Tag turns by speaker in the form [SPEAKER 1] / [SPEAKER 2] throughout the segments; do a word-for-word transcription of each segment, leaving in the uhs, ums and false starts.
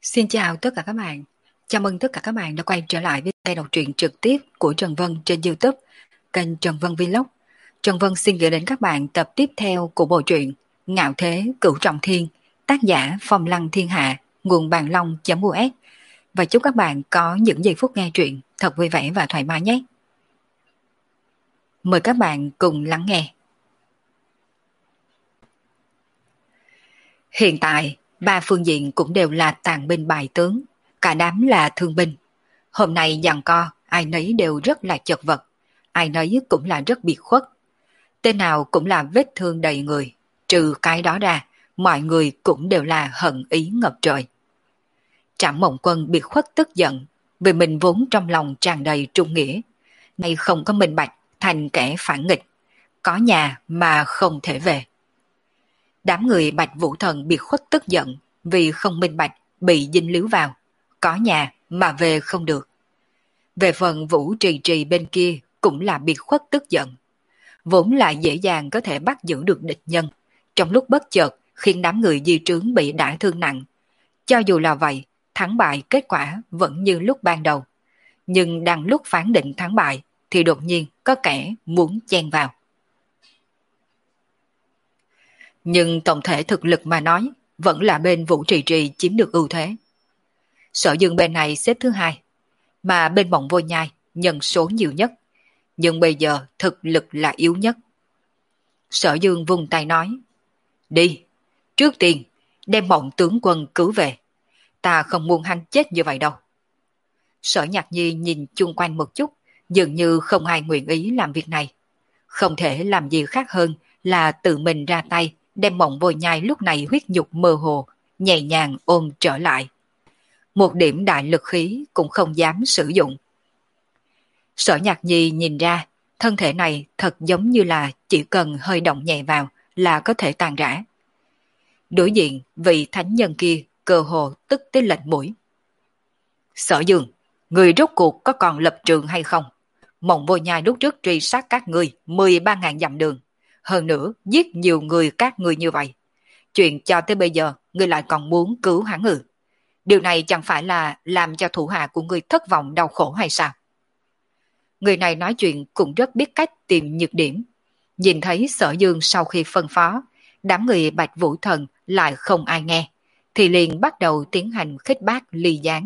[SPEAKER 1] Xin chào tất cả các bạn. Chào mừng tất cả các bạn đã quay trở lại với kênh đọc truyện trực tiếp của Trần Vân trên YouTube, kênh Trần Vân Vlog. Trần Vân xin gửi đến các bạn tập tiếp theo của bộ truyện Ngạo Thế Cửu Trọng Thiên, tác giả Phong Lăng Thiên Hạ, nguồn bàn long.us. Và chúc các bạn có những giây phút nghe truyện thật vui vẻ và thoải mái nhé. Mời các bạn cùng lắng nghe. Hiện tại, ba phương diện cũng đều là tàn binh bại tướng, cả đám là thương binh. Hôm nay giằng co, ai nấy đều rất là chật vật, ai nấy cũng là rất biệt khuất. Tên nào cũng là vết thương đầy người, trừ cái đó ra, mọi người cũng đều là hận ý ngập trời. Trảm Mộng Quân biệt khuất tức giận, vì mình vốn trong lòng tràn đầy trung nghĩa, nay không có minh bạch, thành kẻ phản nghịch, có nhà mà không thể về. Đám người Bạch Vũ Thần biệt khuất tức giận vì không minh bạch bị dính líu vào, có nhà mà về không được. Về phần Vũ Trì Trì bên kia cũng là biệt khuất tức giận. Vốn là dễ dàng có thể bắt giữ được địch nhân, trong lúc bất chợt khiến đám người di trướng bị đả thương nặng. Cho dù là vậy, thắng bại kết quả vẫn như lúc ban đầu. Nhưng đang lúc phán định thắng bại thì đột nhiên có kẻ muốn chen vào. Nhưng tổng thể thực lực mà nói, vẫn là bên Vũ Trì Trì chiếm được ưu thế. Sở Dương bên này xếp thứ hai, mà bên Mộng Vô Nhai nhân số nhiều nhất, nhưng bây giờ thực lực là yếu nhất. Sở Dương vung tay nói, đi, trước tiên đem Mộng tướng quân cứu về, ta không muốn hắn chết như vậy đâu. Sở Nhạc Nhi nhìn chung quanh một chút, dường như không ai nguyện ý làm việc này. Không thể làm gì khác hơn là tự mình ra tay, đem Mộng Vô Nhai lúc này huyết nhục mơ hồ, nhẹ nhàng ôm trở lại. Một điểm đại lực khí cũng không dám sử dụng. Sở Nhạc Nhi nhìn ra, thân thể này thật giống như là chỉ cần hơi động nhẹ vào là có thể tàn rã. Đối diện vị thánh nhân kia cơ hồ tức tới lệch mũi. Sở Dương, người rốt cuộc có còn lập trường hay không? Mộng Vô Nhai lúc trước truy sát các ngươi mười ba ngàn dặm đường, hơn nữa giết nhiều người các ngươi như vậy. Chuyện cho tới bây giờ ngươi lại còn muốn cứu hắn ư? Điều này chẳng phải là làm cho thủ hạ của ngươi thất vọng đau khổ hay sao? Người này nói chuyện cũng rất biết cách tìm nhược điểm. Nhìn thấy Sở Dương sau khi phân phó, đám người Bạch Vũ Thần lại không ai nghe, thì liền bắt đầu tiến hành khích bác ly gián.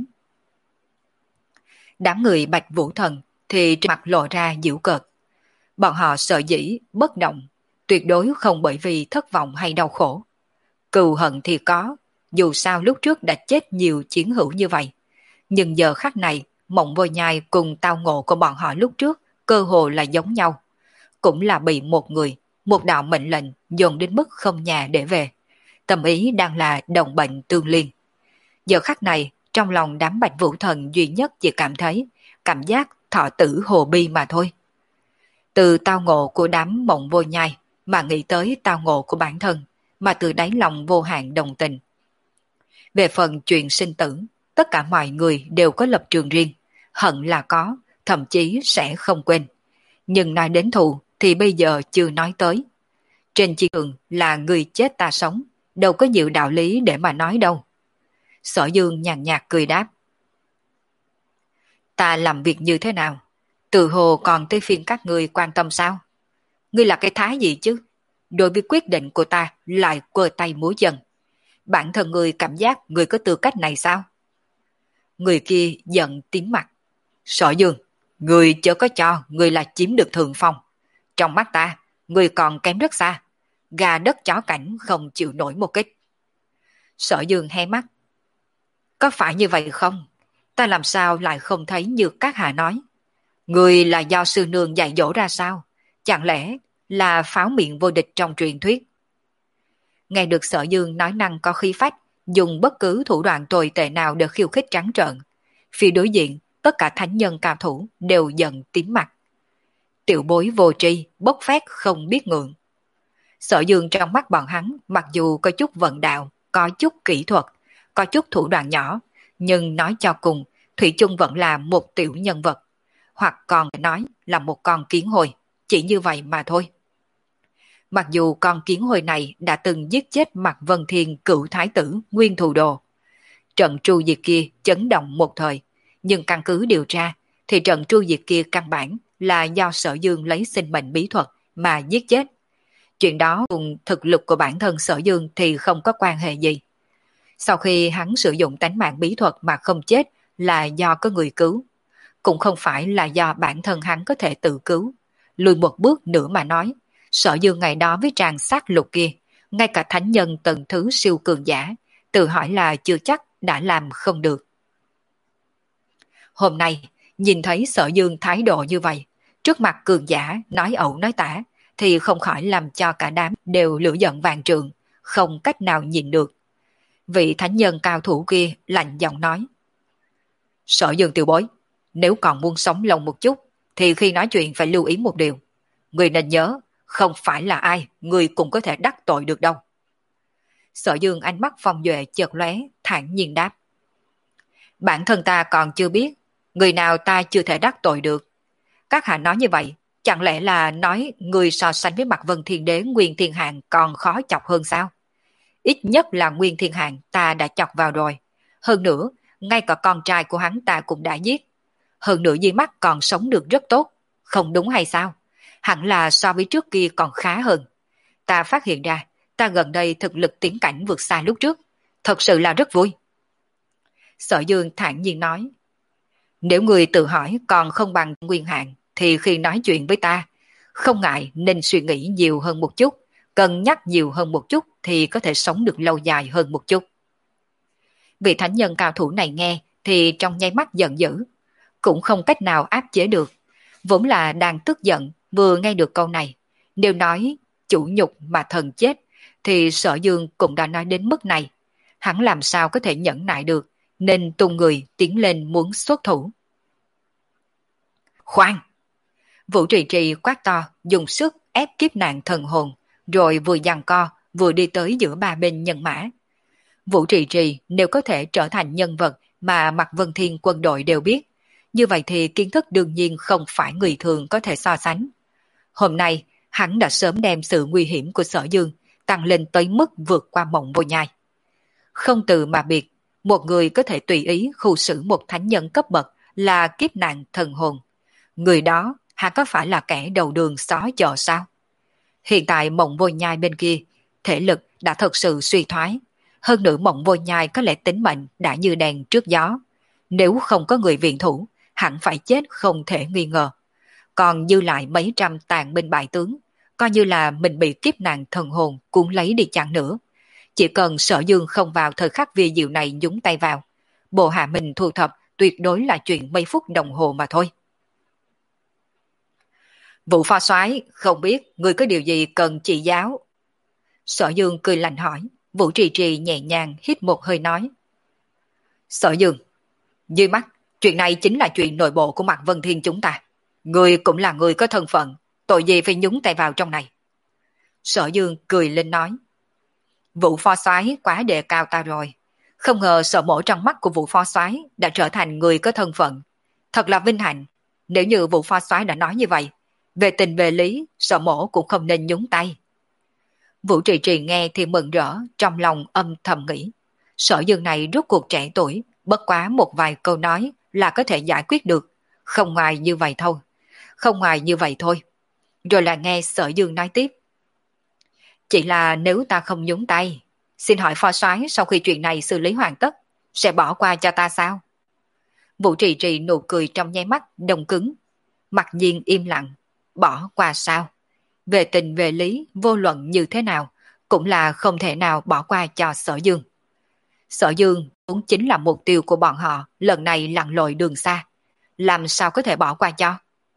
[SPEAKER 1] Đám người Bạch Vũ Thần thì trên mặt lộ ra giễu cợt. Bọn họ sợ dĩ, bất động, tuyệt đối không bởi vì thất vọng hay đau khổ. Cừu hận thì có, dù sao lúc trước đã chết nhiều chiến hữu như vậy. Nhưng giờ khắc này, Mộng Vô Nhai cùng tao ngộ của bọn họ lúc trước cơ hồ là giống nhau. Cũng là bị một người, một đạo mệnh lệnh dồn đến mức không nhà để về. Tâm ý đang là đồng bệnh tương liên. Giờ khắc này, trong lòng đám Bạch Vũ Thần duy nhất chỉ cảm thấy cảm giác thọ tử hồ bi mà thôi. Từ tao ngộ của đám Mộng Vô Nhai mà nghĩ tới tao ngộ của bản thân, mà từ đáy lòng vô hạn đồng tình. Về phần chuyện sinh tử, tất cả mọi người đều có lập trường riêng, hận là có, thậm chí sẽ không quên. Nhưng nói đến thù thì bây giờ chưa nói tới. Trên chiến trường là người chết ta sống, đâu có nhiều đạo lý để mà nói đâu. Sở Dương nhàn nhạt cười đáp. Ta làm việc như thế nào? Từ hồ còn tới phiên các ngươi quan tâm sao? Ngươi là cái thái gì chứ? Đối với quyết định của ta lại quơ tay múa chân. Bản thân ngươi cảm giác ngươi có tư cách này sao? Người kia giận tím mặt. Sở Dương, ngươi chớ có cho ngươi là chiếm được thượng phong. Trong mắt ta, ngươi còn kém rất xa. Gà đất chó cảnh không chịu nổi một kích. Sở Dương hé mắt. Có phải như vậy không? Ta làm sao lại không thấy như các hạ nói? Ngươi là do sư nương dạy dỗ ra sao? Chẳng lẽ là pháo miệng vô địch trong truyền thuyết? Nghe được Sở Dương nói năng có khí phách, dùng bất cứ thủ đoạn tồi tệ nào để khiêu khích trắng trợn. Phía đối diện, tất cả thánh nhân cao thủ đều giận tím mặt. Tiểu bối vô tri, bốc phét không biết ngượng. Sở Dương trong mắt bọn hắn, mặc dù có chút vận đạo, có chút kỹ thuật, có chút thủ đoạn nhỏ, nhưng nói cho cùng, Thủy chung vẫn là một tiểu nhân vật, hoặc còn nói là một con kiến hồi, chỉ như vậy mà thôi. Mặc dù con kiến hồi này đã từng giết chết Mạc Vân Thiên cựu thái tử Nguyên Thù Đồ, trận tru diệt kia chấn động một thời, nhưng căn cứ điều tra thì trận tru diệt kia căn bản là do Sở Dương lấy sinh mệnh bí thuật mà giết chết. Chuyện đó cùng thực lực của bản thân Sở Dương thì không có quan hệ gì. Sau khi hắn sử dụng tánh mạng bí thuật mà không chết là do có người cứu, cũng không phải là do bản thân hắn có thể tự cứu. Lùi một bước nữa mà nói, Sở Dương ngày đó với tràng sát lục kia, ngay cả thánh nhân tầng thứ siêu cường giả, tự hỏi là chưa chắc đã làm không được. Hôm nay, nhìn thấy Sở Dương thái độ như vậy, trước mặt cường giả nói ẩu nói tả, thì không khỏi làm cho cả đám đều lửa giận vàng trượng, không cách nào nhìn được. Vị thánh nhân cao thủ kia lạnh giọng nói: Sở Dương tiểu bối, nếu còn muốn sống lâu một chút, thì khi nói chuyện phải lưu ý một điều. Người nên nhớ, không phải là ai, người cũng có thể đắc tội được đâu. Sở Dương ánh mắt phong duệ chợt lóe, thản nhiên đáp: Bản thân ta còn chưa biết, người nào ta chưa thể đắc tội được. Các hạ nói như vậy, chẳng lẽ là nói người so sánh với Mạc Vân Thiên Đế Nguyên Thiên Hạng còn khó chọc hơn sao? Ít nhất là Nguyên Thiên Hạng ta đã chọc vào rồi. Hơn nữa, ngay cả con trai của hắn ta cũng đã giết. Hơn nữa Di Mắt còn sống được rất tốt, không đúng hay sao? Hẳn là so với trước kia còn khá hơn. Ta phát hiện ra, ta gần đây thực lực tiến cảnh vượt xa lúc trước. Thật sự là rất vui. Sở Dương thản nhiên nói: Nếu người tự hỏi còn không bằng Nguyên Hạng, thì khi nói chuyện với ta, không ngại nên suy nghĩ nhiều hơn một chút, cân nhắc nhiều hơn một chút thì có thể sống được lâu dài hơn một chút. Vị thánh nhân cao thủ này nghe thì trong nháy mắt giận dữ, cũng không cách nào áp chế được. Vốn là đang tức giận, vừa nghe được câu này, nếu nói chủ nhục mà thần chết, thì Sở Dương cũng đã nói đến mức này. Hắn làm sao có thể nhẫn nại được, nên tung người tiến lên muốn xuất thủ. Khoan! Vũ Trì Trì quát to, dùng sức ép kiếp nạn thần hồn, rồi vừa giằng co, vừa đi tới giữa ba bên nhân mã. Vũ Trì Trì nếu có thể trở thành nhân vật mà Mạc Vân Thiên quân đội đều biết, như vậy thì kiến thức đương nhiên không phải người thường có thể so sánh. Hôm nay, hắn đã sớm đem sự nguy hiểm của Sở Dương tăng lên tới mức vượt qua Mộng Vô Nhai. Không từ mà biệt, một người có thể tùy ý khu xử một thánh nhân cấp bậc là kiếp nạn thần hồn. Người đó hả có phải là kẻ đầu đường xó chợ sao? Hiện tại Mộng Vô Nhai bên kia, thể lực đã thật sự suy thoái. Hơn nữa Mộng Vô Nhai có lẽ tính mệnh đã như đèn trước gió. Nếu không có người viện thủ, hẳn phải chết không thể nghi ngờ. Còn dư lại mấy trăm tàn binh bại tướng, coi như là mình bị kiếp nạn thần hồn cuốn lấy đi chăng nữa. Chỉ cần Sở Dương không vào thời khắc vi diệu này nhúng tay vào, bộ hạ mình thu thập tuyệt đối là chuyện mấy phút đồng hồ mà thôi. Vụ phó soái không biết người có điều gì cần chỉ giáo. Sở Dương cười lạnh hỏi. Vũ Trì Trì nhẹ nhàng hít một hơi nói: Sở Dương, dưới mắt, chuyện này chính là chuyện nội bộ của Mạc Vân Thiên chúng ta. Người cũng là người có thân phận, tội gì phải nhúng tay vào trong này. Sở Dương cười lên nói: Vụ phó soái quá đề cao ta rồi. Không ngờ Sở Mỗ trong mắt của vụ phó soái đã trở thành người có thân phận. Thật là vinh hạnh. Nếu như vụ phó soái đã nói như vậy, về tình về lý, Sở Mỗ cũng không nên nhúng tay. Vũ Trì Trì nghe thì mừng rỡ, trong lòng âm thầm nghĩ. Sở Dương này rốt cuộc trẻ tuổi, bất quá một vài câu nói là có thể giải quyết được. Không ngoài như vậy thôi. Không ngoài như vậy thôi. Rồi là nghe Sở Dương nói tiếp: Chỉ là nếu ta không nhúng tay, xin hỏi phó soái sau khi chuyện này xử lý hoàn tất, sẽ bỏ qua cho ta sao? Vũ Trì Trì nụ cười trong nháy mắt đông cứng. Mặc nhiên im lặng. Bỏ qua sao? Về tình về lý, vô luận như thế nào, cũng là không thể nào bỏ qua cho Sở Dương. Sở Dương cũng chính là mục tiêu của bọn họ lần này lặn lội đường xa. Làm sao có thể bỏ qua cho?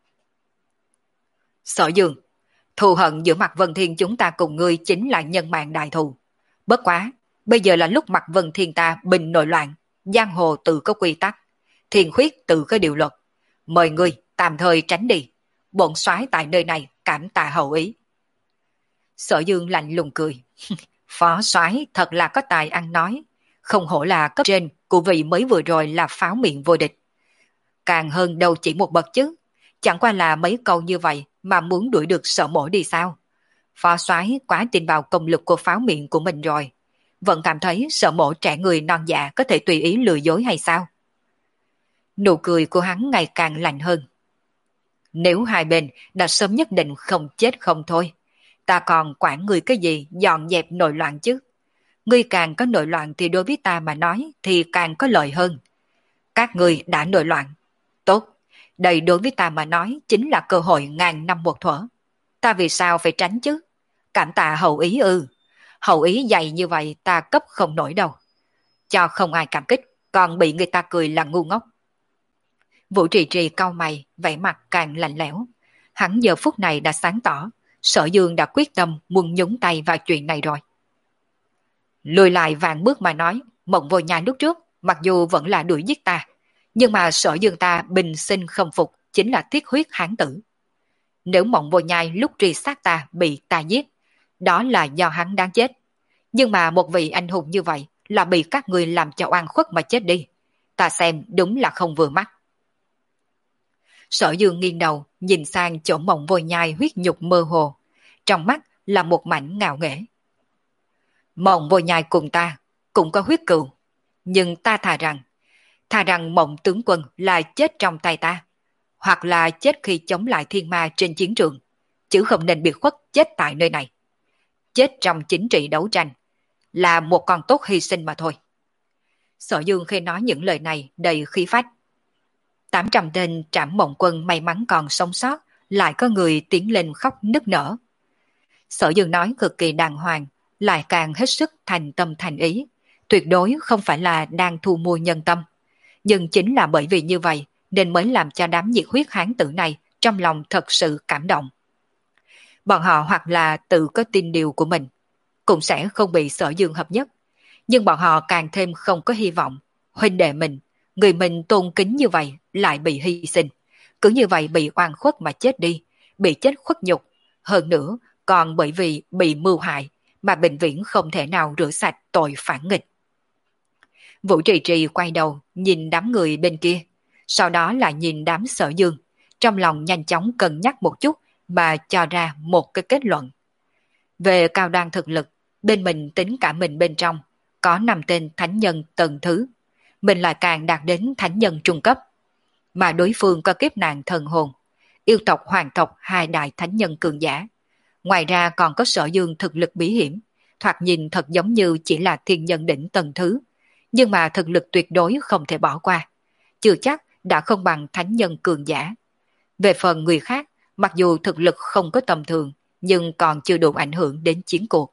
[SPEAKER 1] Sở Dương, thù hận giữa Mạc Vân Thiên chúng ta cùng ngươi chính là nhân mạng đại thù. Bất quá, bây giờ là lúc Mạc Vân Thiên ta bình nội loạn, giang hồ tự có quy tắc, thiên khuyết tự có điều luật. Mời ngươi tạm thời tránh đi. Bổn soái tại nơi này cảm tạ hậu ý. Sở Dương lạnh lùng cười. Phó soái thật là có tài ăn nói, không hổ là cấp trên của vị mới vừa rồi là pháo miệng vô địch. Càng hơn đâu chỉ một bậc chứ, chẳng qua là mấy câu như vậy mà muốn đuổi được Sở Mỗ đi sao? Phó soái quá tin vào công lực của pháo miệng của mình rồi. vẫn cảm thấy sợ mộ trẻ người non dạ có thể tùy ý lừa dối hay sao? Nụ cười của hắn ngày càng lạnh hơn. Nếu hai bên đã sớm nhất định không chết không thôi, ta còn quản người cái gì dọn dẹp nội loạn chứ? Ngươi càng có nội loạn thì đối với ta mà nói thì càng có lợi hơn. Các ngươi đã nội loạn. Tốt, đây đối với ta mà nói chính là cơ hội ngàn năm một thuở. Ta vì sao phải tránh chứ? Cảm tạ hậu ý ư? Hậu ý dày như vậy ta cấp không nổi đâu. Cho không ai cảm kích, còn bị người ta cười là ngu ngốc. Vũ Trì Trì cau mày, vẻ mặt càng lạnh lẽo. Hắn giờ phút này đã sáng tỏ, Sở Dương đã quyết tâm muốn nhúng tay vào chuyện này rồi. Lùi lại vạn bước mà nói, Mộng Vô Nhai lúc trước, mặc dù vẫn là đuổi giết ta, nhưng mà Sở Dương ta bình sinh không phục chính là thiết huyết hán tử. Nếu Mộng Vô Nhai lúc truy sát ta bị ta giết, đó là do hắn đáng chết. Nhưng mà một vị anh hùng như vậy là bị các người làm cho oan khuất mà chết đi. Ta xem đúng là không vừa mắt. Sở Dương nghiêng đầu, nhìn sang chỗ Mộng Vô Nhai huyết nhục mơ hồ. Trong mắt là một mảnh ngạo nghễ. Mộng Vô Nhai cùng ta cũng có huyết cừu. Nhưng ta thà rằng, thà rằng Mộng tướng quân là chết trong tay ta. Hoặc là chết khi chống lại thiên ma trên chiến trường. Chứ không nên bị khuất chết tại nơi này. Chết trong chính trị đấu tranh là một con tốt hy sinh mà thôi. Sở Dương khi nói những lời này đầy khí phách. Tám trăm tên Trảm Mộng Quân may mắn còn sống sót, lại có người tiến lên khóc nức nở. Sở Dương nói cực kỳ đàng hoàng, lại càng hết sức thành tâm thành ý, tuyệt đối không phải là đang thu mua nhân tâm. Nhưng chính là bởi vì như vậy nên mới làm cho đám nhiệt huyết hán tử này trong lòng thật sự cảm động. Bọn họ hoặc là tự có tin điều của mình, cũng sẽ không bị Sở Dương hợp nhất, nhưng bọn họ càng thêm không có hy vọng. Huynh đệ mình, người mình tôn kính như vậy lại bị hy sinh, cứ như vậy bị oan khuất mà chết đi, bị chết khuất nhục, hơn nữa còn bởi vì bị mưu hại mà bệnh viễn không thể nào rửa sạch tội phản nghịch. Vũ Trì Trì quay đầu nhìn đám người bên kia, sau đó là nhìn đám Sở Dương, trong lòng nhanh chóng cân nhắc một chút mà cho ra một cái kết luận. Về cao đoan thực lực, bên mình tính cả mình bên trong, có năm tên thánh nhân tầng thứ, mình lại càng đạt đến thánh nhân trung cấp. Mà đối phương có kiếp nạn thần hồn, yêu tộc hoàng tộc hai đại thánh nhân cường giả. Ngoài ra còn có Sở Dương thực lực bí hiểm, thoạt nhìn thật giống như chỉ là thiên nhân đỉnh tầng thứ, nhưng mà thực lực tuyệt đối không thể bỏ qua, chưa chắc đã không bằng thánh nhân cường giả. Về phần người khác, mặc dù thực lực không có tầm thường, nhưng còn chưa đủ ảnh hưởng đến chiến cuộc.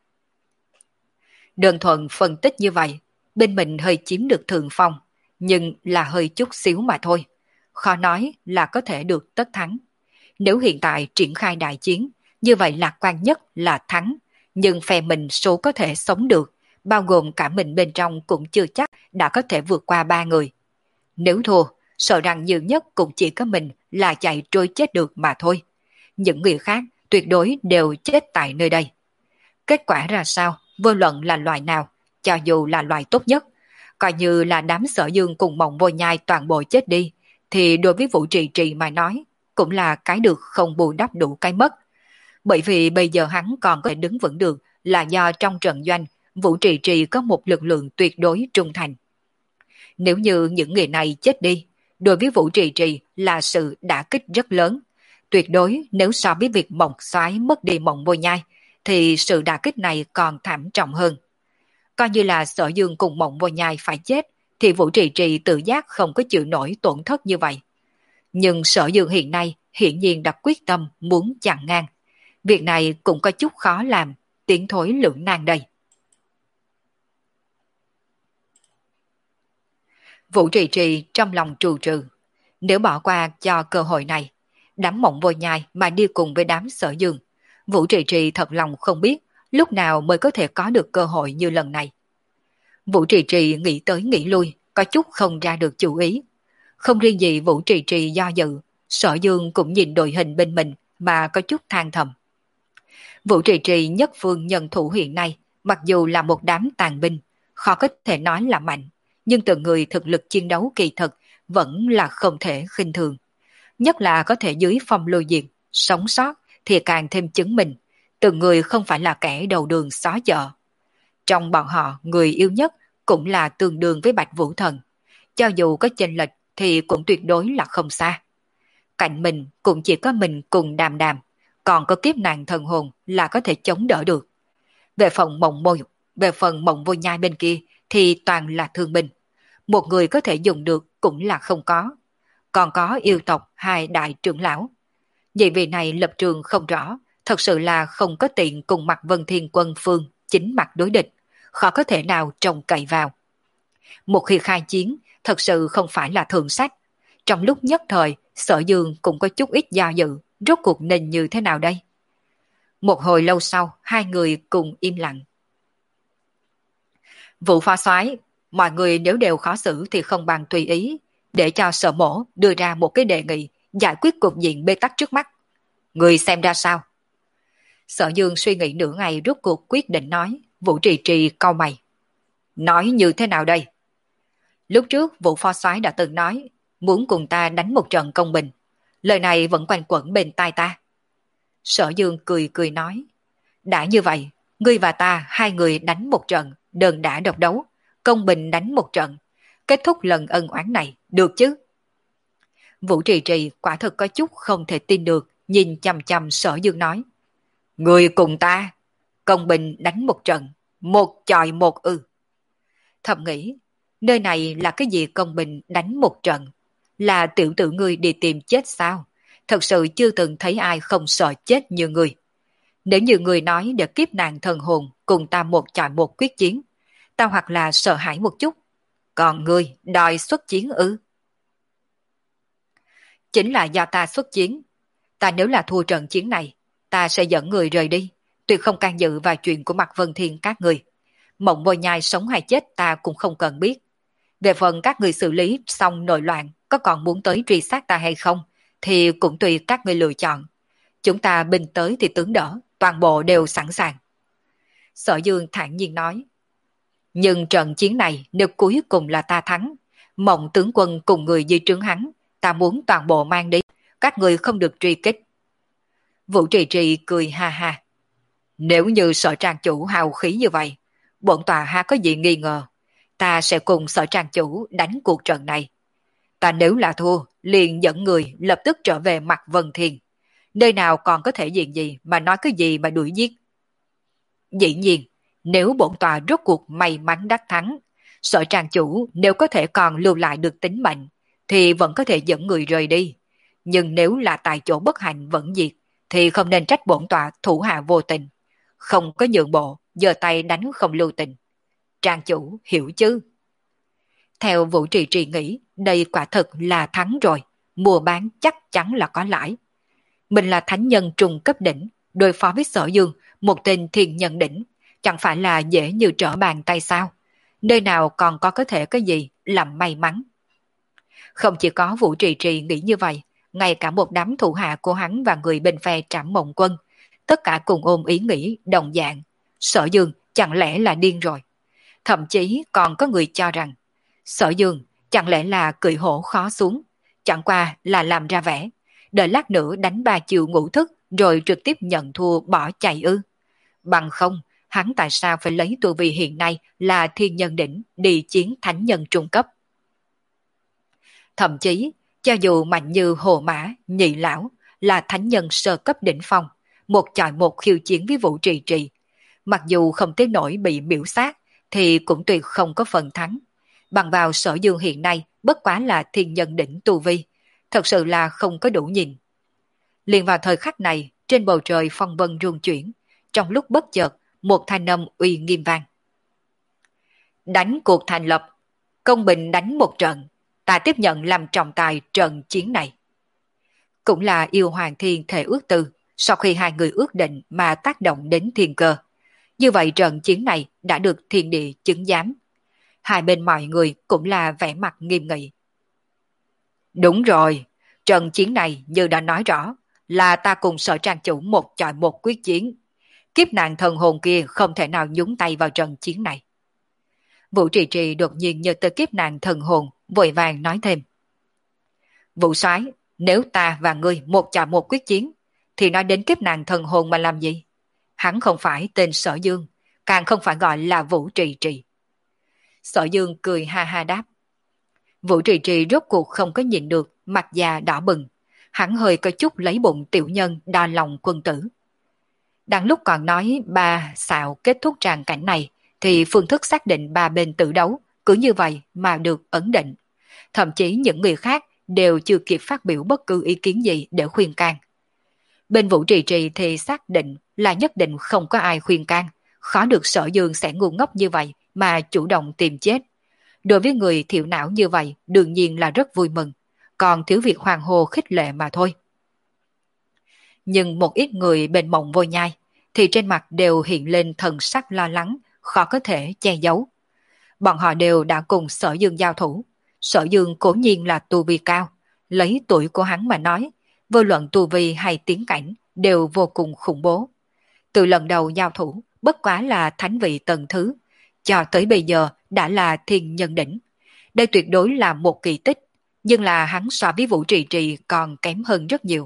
[SPEAKER 1] Đơn thuần phân tích như vậy, bên mình hơi chiếm được thượng phong, nhưng là hơi chút xíu mà thôi. Khó nói là có thể được tất thắng. Nếu hiện tại triển khai đại chiến, như vậy lạc quan nhất là thắng, nhưng phe mình số có thể sống được, bao gồm cả mình bên trong cũng chưa chắc đã có thể vượt qua ba người. Nếu thua, sợ rằng nhiều nhất cũng chỉ có mình là chạy trôi chết được mà thôi. Những người khác tuyệt đối đều chết tại nơi đây. Kết quả ra sao, vô luận là loại nào, cho dù là loại tốt nhất, coi như là đám Sở Dương cùng Mộng Vô Nhai toàn bộ chết đi, thì đối với Vũ Trì Trì mà nói, cũng là cái được không bù đắp đủ cái mất. Bởi vì bây giờ hắn còn có thể đứng vững được là do trong trận doanh, Vũ Trì Trì có một lực lượng tuyệt đối trung thành. Nếu như những người này chết đi, đối với Vũ Trì Trì là sự đả kích rất lớn. Tuyệt đối nếu so với việc Mộng Soái mất đi Mộng Vô Nhai, thì sự đả kích này còn thảm trọng hơn. Coi như là Sở Dương cùng Mộng Vô Nhai phải chết, thì Vũ Trì Trì tự giác không có chịu nổi tổn thất như vậy. Nhưng Sở Dương hiện nay hiển nhiên đã quyết tâm muốn chặn ngang. Việc này cũng có chút khó làm, tiến thối lưỡng nan đây. Vũ Trì Trì trong lòng trù trừ. Nếu bỏ qua cho cơ hội này, đám Mộng Vô Nhai mà đi cùng với đám Sở Dương, Vũ Trì Trì thật lòng không biết lúc nào mới có thể có được cơ hội như lần này. Vũ Trì Trì nghĩ tới nghĩ lui, có chút không ra được chủ ý. Không riêng gì Vũ Trì Trì do dự, Sở Dương cũng nhìn đội hình bên mình mà có chút than thầm. Vũ Trì Trì nhất phương nhân thủ hiện nay, mặc dù là một đám tàn binh, khó có thể nói là mạnh, nhưng từng người thực lực chiến đấu kỳ thực vẫn là không thể khinh thường. Nhất là có thể dưới phong lôi diệt, sống sót thì càng thêm chứng minh, từng người không phải là kẻ đầu đường xó chợ. Trong bọn họ, người yêu nhất cũng là tương đương với Bạch Vũ Thần. Cho dù có chênh lệch thì cũng tuyệt đối là không xa. Cạnh mình cũng chỉ có mình cùng Đàm Đàm, còn có kiếp nạn thần hồn là có thể chống đỡ được. Về phần mộng môi, về phần mộng vô nhai bên kia thì toàn là thương binh. Một người có thể dùng được cũng là không có. Còn có yêu tộc hai đại trưởng lão. Vì vị này lập trường không rõ, thật sự là không có tiện cùng mặt Vân Thiên Quân Phương chính mặt đối địch, khó có thể nào trông cậy vào. Một khi khai chiến, thật sự không phải là thường sách. Trong lúc nhất thời, Sở Dương cũng có chút ít do dự, rốt cuộc nên như thế nào đây? Một hồi lâu sau, hai người cùng im lặng. Vụ phá soái, mọi người nếu đều khó xử thì không bằng tùy ý, để cho Sở Mổ đưa ra một cái đề nghị giải quyết cục diện bế tắc trước mắt. Người xem ra sao? Sở Dương suy nghĩ nửa ngày rốt cuộc quyết định nói. Vũ Trì Trì cau mày. Nói như thế nào đây? Lúc trước Vũ Phó Soái đã từng nói muốn cùng ta đánh một trận công bình. Lời này vẫn quanh quẩn bên tai ta. Sở Dương cười cười nói. Đã như vậy, ngươi và ta hai người đánh một trận, đơn đả độc đấu, công bình đánh một trận. Kết thúc lần ân oán này, được chứ? Vũ Trì Trì quả thực có chút không thể tin được, nhìn chằm chằm Sở Dương nói. Người cùng ta, công bình đánh một trận, một chọi một ư. Thầm nghĩ, nơi này là cái gì công bình đánh một trận? Là tiểu tử ngươi đi tìm chết sao? Thật sự chưa từng thấy ai không sợ chết như ngươi. Nếu như ngươi nói để kiếp nạn thần hồn cùng ta một chọi một quyết chiến, ta hoặc là sợ hãi một chút. Còn ngươi đòi xuất chiến ư? Chính là do ta xuất chiến. Ta nếu là thua trận chiến này, ta sẽ dẫn người rời đi, tuyệt không can dự vào chuyện của Mạc Vân Thiên các người. Mộng Vô Nhai sống hay chết ta cũng không cần biết. Về phần các người xử lý xong nội loạn, có còn muốn tới truy sát ta hay không, thì cũng tùy các người lựa chọn. Chúng ta binh tới thì tướng đỡ, toàn bộ đều sẵn sàng. Sở Dương thản nhiên nói. Nhưng trận chiến này nếu cuối cùng là ta thắng, Mộng tướng quân cùng người dưới trướng hắn, ta muốn toàn bộ mang đi, các người không được truy kích. Vũ Trì Trì cười ha ha. Nếu như Sở Trang chủ hào khí như vậy, bổn tòa ha có gì nghi ngờ, ta sẽ cùng Sở Trang chủ đánh cuộc trận này. Ta nếu là thua, liền dẫn người lập tức trở về mặt Vân Thiên. Nơi nào còn có thể diện gì mà nói cái gì mà đuổi giết. Dĩ nhiên, nếu bổn tòa rốt cuộc may mắn đắc thắng, Sở Trang chủ nếu có thể còn lưu lại được tính mệnh, thì vẫn có thể dẫn người rời đi. Nhưng nếu là tại chỗ bất hạnh vẫn diệt, thì không nên trách bổn tòa thủ hạ vô tình. Không có nhượng bộ, giơ tay đánh không lưu tình. Trang chủ hiểu chứ? Theo Vũ Trì Trì nghĩ, đây quả thực là thắng rồi, mua bán chắc chắn là có lãi. Mình là thánh nhân trùng cấp đỉnh, đối phó với Sở Dương, một tên thiên nhân đỉnh, chẳng phải là dễ như trở bàn tay sao? Nơi nào còn có có thể cái gì làm may mắn? Không chỉ có Vũ Trì Trì nghĩ như vậy, ngay cả một đám thủ hạ của hắn và người bên phe Trảm Mộng Quân, tất cả cùng ôm ý nghĩ đồng dạng. Sở Dương chẳng lẽ là điên rồi? Thậm chí còn có người cho rằng Sở Dương chẳng lẽ là cười hổ khó xuống, chẳng qua là làm ra vẻ, đợi lát nữa đánh ba chiều ngũ thức rồi trực tiếp nhận thua bỏ chạy ư. Bằng không, hắn tại sao phải lấy tu vi hiện nay là thiên nhân đỉnh đi chiến thánh nhân trung cấp? Thậm chí, cho dù mạnh như Hồ Mã, Nhị Lão là thánh nhân sơ cấp đỉnh phong, một chọi một khiêu chiến với Vũ Trì Trì, mặc dù không tới nỗi bị miễu sát, thì cũng tuyệt không có phần thắng. Bằng vào Sở Dương hiện nay bất quá là thiên nhân đỉnh tu vi, thật sự là không có đủ nhìn. Liền vào thời khắc này, trên bầu trời phong vân rung chuyển, trong lúc bất chợt, một thanh âm uy nghiêm vang. Đánh cuộc thành lập, công bình đánh một trận, ta tiếp nhận làm trọng tài trận chiến này. Cũng là yêu hoàng thiên thể ước tư, sau khi hai người ước định mà tác động đến thiên cơ. Như vậy trận chiến này đã được thiên địa chứng giám. Hai bên mọi người cũng là vẻ mặt nghiêm nghị. Đúng rồi, trận chiến này như đã nói rõ, là ta cùng Sở Trang chủ một chọi một quyết chiến. Kiếp nạn thần hồn kia không thể nào nhúng tay vào trận chiến này. Vũ Trì Trì đột nhiên nhớ tới kiếp nạn thần hồn, vội vàng nói thêm. Vũ soái, nếu ta và ngươi một chọi một quyết chiến, thì nói đến kiếp nạn thần hồn mà làm gì? Hắn không phải tên Sở Dương, càng không phải gọi là Vũ Trì Trì. Sở Dương cười ha ha đáp. Vũ Trì Trì rốt cuộc không có nhìn được, mặt già đỏ bừng, hắn hơi có chút lấy bụng tiểu nhân đa lòng quân tử. Đang lúc còn nói ba xạo kết thúc tràng cảnh này, thì phương thức xác định ba bên tự đấu, cứ như vậy mà được ấn định. Thậm chí những người khác đều chưa kịp phát biểu bất cứ ý kiến gì để khuyên can. Bên Vũ Trì Trì thì xác định là nhất định không có ai khuyên can, khó được Sở Dương sẽ ngu ngốc như vậy mà chủ động tìm chết. Đối với người thiểu não như vậy đương nhiên là rất vui mừng, còn thiếu việc hoàng hồ khích lệ mà thôi. Nhưng một ít người bên Mộng Vô Nhai thì trên mặt đều hiện lên thần sắc lo lắng, khó có thể che giấu. Bọn họ đều đã cùng Sở Dương giao thủ. Sở Dương cố nhiên là tu vi cao, lấy tuổi của hắn mà nói, vô luận tu vi hay tiến cảnh đều vô cùng khủng bố. Từ lần đầu giao thủ, bất quá là thánh vị tầng thứ, cho tới bây giờ đã là thiên nhân đỉnh. Đây tuyệt đối là một kỳ tích, nhưng là hắn so với Vũ Trì Trì còn kém hơn rất nhiều.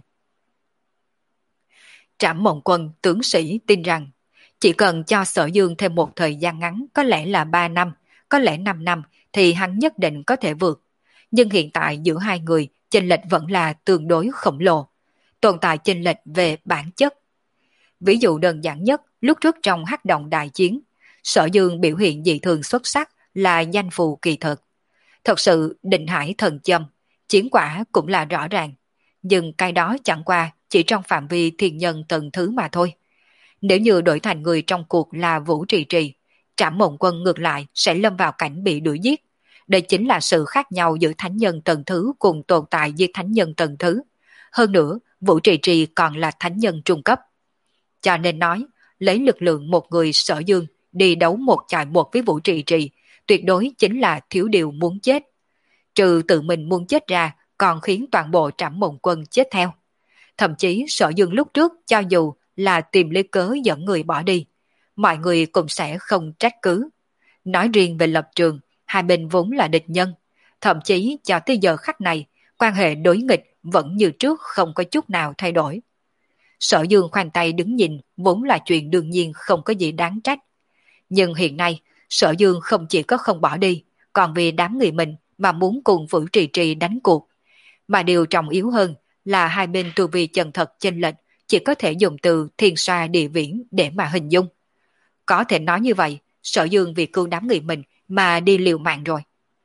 [SPEAKER 1] Trảm Mộng Quân tướng sĩ tin rằng, chỉ cần cho Sở Dương thêm một thời gian ngắn, có lẽ là ba năm, có lẽ năm năm, thì hắn nhất định có thể vượt. Nhưng hiện tại giữa hai người, chênh lệch vẫn là tương đối khổng lồ. Tồn tại chênh lệch về bản chất. Ví dụ đơn giản nhất, lúc trước trong hắc động đại chiến, Sở Dương biểu hiện dị thường xuất sắc là danh phù kỳ thực. Thật sự định hải thần châm, chiến quả cũng là rõ ràng. Nhưng cái đó chẳng qua chỉ trong phạm vi thiên nhân tầng thứ mà thôi. Nếu như đổi thành người trong cuộc là Vũ Trì Trì, Trảm Mộng Quân ngược lại sẽ lâm vào cảnh bị đuổi giết. Đây chính là sự khác nhau giữa thánh nhân tầng thứ cùng tồn tại với thánh nhân tầng thứ. Hơn nữa, Vũ Trì Trì còn là thánh nhân trung cấp. Cho nên nói, lấy lực lượng một người Sở Dương đi đấu một chọi một với Vũ Trì Trì, tuyệt đối chính là thiếu điều muốn chết. Trừ tự mình muốn chết ra, còn khiến toàn bộ Trảm Mộng Quân chết theo. Thậm chí Sở Dương lúc trước cho dù là tìm lấy cớ dẫn người bỏ đi, mọi người cũng sẽ không trách cứ. Nói riêng về lập trường, hai bên vốn là địch nhân. Thậm chí cho tới giờ khắc này, quan hệ đối nghịch vẫn như trước không có chút nào thay đổi. Sở Dương khoanh tay đứng nhìn vốn là chuyện đương nhiên không có gì đáng trách. Nhưng hiện nay, Sở Dương không chỉ có không bỏ đi, còn vì đám người mình mà muốn cùng Vũ Trì Trì đánh cuộc. Mà điều trọng yếu hơn là hai bên tu vi chân thật chênh lệch chỉ có thể dùng từ thiên xoa địa viễn để mà hình dung. Có thể nói như vậy, Sở Dương vì cứu đám người mình mà đi liều mạng rồi.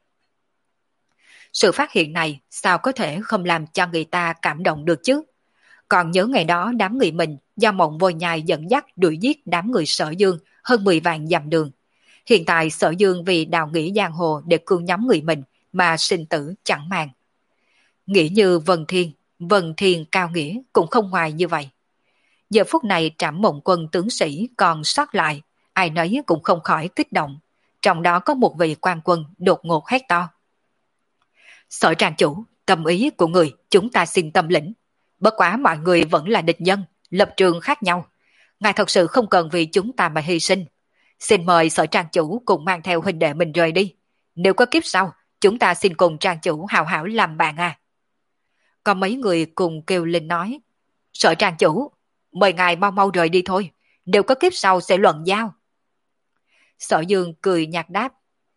[SPEAKER 1] Sự phát hiện này sao có thể không làm cho người ta cảm động được chứ? Còn nhớ ngày đó đám người mình do Mộng Vô Nhai dẫn dắt đuổi giết đám người Sở Dương hơn mười vạn dặm đường. Hiện tại Sở Dương vì đào nghĩ giang hồ để cứu nhóm người mình mà sinh tử chẳng màng. Nghĩ như Vân Thiên, Vân Thiên cao nghĩa cũng không ngoài như vậy. Giờ phút này Trảm Mộng Quân tướng sĩ còn sót lại, ai nấy cũng không khỏi kích động. Trong đó có một vị quan quân đột ngột hét to. Sở trang chủ, tâm ý của người chúng ta xin tâm lĩnh. Bất quá mọi người vẫn là địch nhân, lập trường khác nhau. Ngài thật sự không cần vì chúng ta mà hy sinh. Xin mời sở trang chủ cùng mang theo huynh đệ mình rời đi. Nếu có kiếp sau, chúng ta xin cùng trang chủ hào hảo làm bạn à. Có mấy người cùng kêu lên nói. Sở trang chủ, mời ngài mau mau rời đi thôi. Nếu có kiếp sau sẽ luận giao. Sở Dương cười nhạt đáp.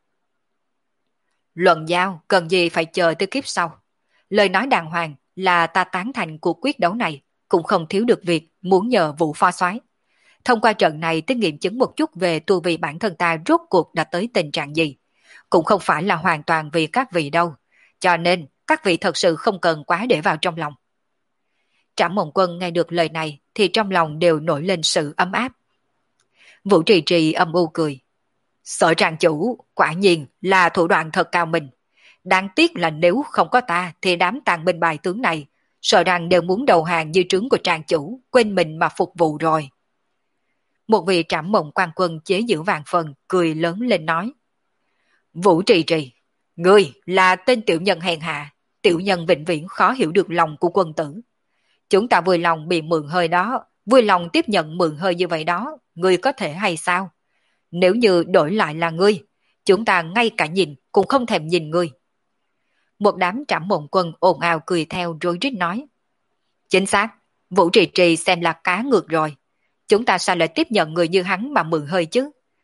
[SPEAKER 1] Luận giao cần gì phải chờ tới kiếp sau. Lời nói đàng hoàng là ta tán thành cuộc quyết đấu này, cũng không thiếu được việc muốn nhờ Vũ Phó Soái. Thông qua trận này tới nghiệm chứng một chút về tu vi bản thân ta rốt cuộc đã tới tình trạng gì. Cũng không phải là hoàn toàn vì các vị đâu, cho nên các vị thật sự không cần quá để vào trong lòng. Trảm Mộng Quân nghe được lời này thì trong lòng đều nổi lên sự ấm áp. Vũ Trì Trì âm u cười. Sở trang chủ quả nhiên là thủ đoạn thật cao minh. Đáng tiếc là nếu không có ta thì đám tàn binh bài tướng này sợ rằng đều muốn đầu hàng như trướng của trang chủ, quên mình mà phục vụ rồi. Một vị Trảm Mộng quan quân chế giễu vàng phần cười lớn lên nói. Vũ Trì Trì, ngươi là tên tiểu nhân hèn hạ, tiểu nhân vĩnh viễn khó hiểu được lòng của quân tử. Chúng ta vui lòng bị mượn hơi đó, vui lòng tiếp nhận mượn hơi như vậy đó, ngươi có thể hay sao? Nếu như đổi lại là ngươi, chúng ta ngay cả nhìn cũng không thèm nhìn ngươi. Một đám Trảm Mộng quân ồn ào cười theo rối rít nói. Chính xác, Vũ Trì Trì xem là cá ngược rồi. Chúng ta sao lại tiếp nhận người như hắn mà mượn hơi chứ?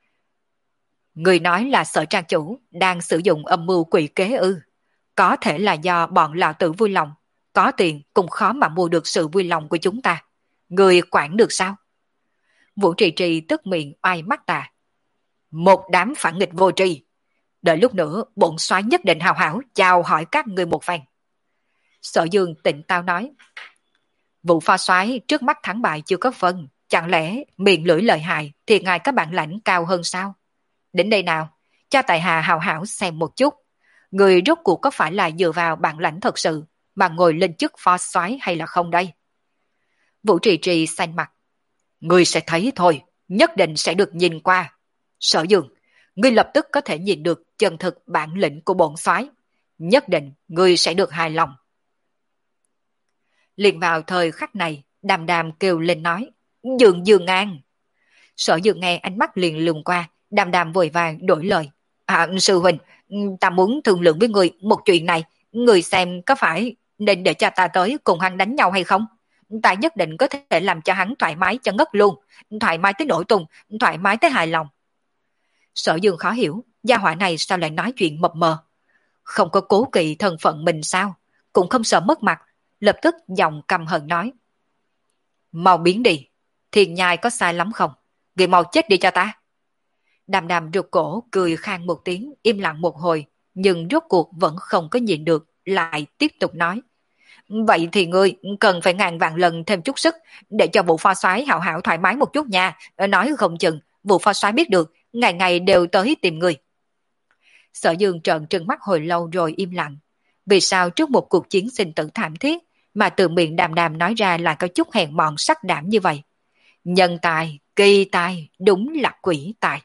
[SPEAKER 1] Người nói là Sở trang chủ đang sử dụng âm mưu quỷ kế ư? Có thể là do bọn lão tử vui lòng, có tiền cũng khó mà mua được sự vui lòng của chúng ta. Người quản được sao? Vũ Trì Trì tức miệng oai mắt tà. Một đám phản nghịch vô tri. Đợi lúc nữa bổn soái nhất định hào hảo chào hỏi các người một phen. Sở Dương tỉnh táo nói. Vụ pha soái trước mắt thắng bại chưa có phân, chẳng lẽ miệng lưỡi lợi hại thì ngài có bản lãnh cao hơn sao? Đến đây nào, cho tại hạ hào hảo xem một chút, người rốt cuộc có phải là dựa vào bản lãnh thật sự mà ngồi lên chức phó soái hay là không đây? Vũ Trì Trì xanh mặt. Người sẽ thấy thôi, nhất định sẽ được nhìn qua. Sở Dương, ngươi lập tức có thể nhìn được chân thực bản lĩnh của bổn soái, nhất định ngươi sẽ được hài lòng. Liền vào thời khắc này, Đàm Đàm kêu lên nói, Dương Dương An. Sở Dương nghe ánh mắt liền lùng qua, Đàm Đàm vội vàng đổi lời. À, sư huynh, ta muốn thương lượng với người một chuyện này, người xem có phải nên để cho ta tới cùng hắn đánh nhau hay không? Ta nhất định có thể làm cho hắn thoải mái cho ngất luôn, thoải mái tới nổi tung, thoải mái tới hài lòng. Sở Dương khó hiểu, gia hỏa này sao lại nói chuyện mập mờ? Không có cố kỵ thân phận mình sao? Cũng không sợ mất mặt, lập tức giọng căm hận nói. Mau biến đi, Thiên Nhai có sai lắm không? Người mau chết đi cho ta. Đàm Đàm rụt cổ cười khang một tiếng, im lặng một hồi, nhưng rốt cuộc vẫn không có nhịn được, lại tiếp tục nói. Vậy thì ngươi cần phải ngàn vạn lần thêm chút sức, để cho vụ pha soái hảo hảo thoải mái một chút nha. Nói không chừng, vụ pha soái biết được, ngày ngày đều tới tìm ngươi. Sở Dương trợn trừng mắt hồi lâu rồi im lặng. Vì sao trước một cuộc chiến sinh tử thảm thiết, mà từ miệng Đàm Đàm nói ra là có chút hèn mọn sắc đảm như vậy? Nhân tài, kỳ tài, đúng là quỷ tài.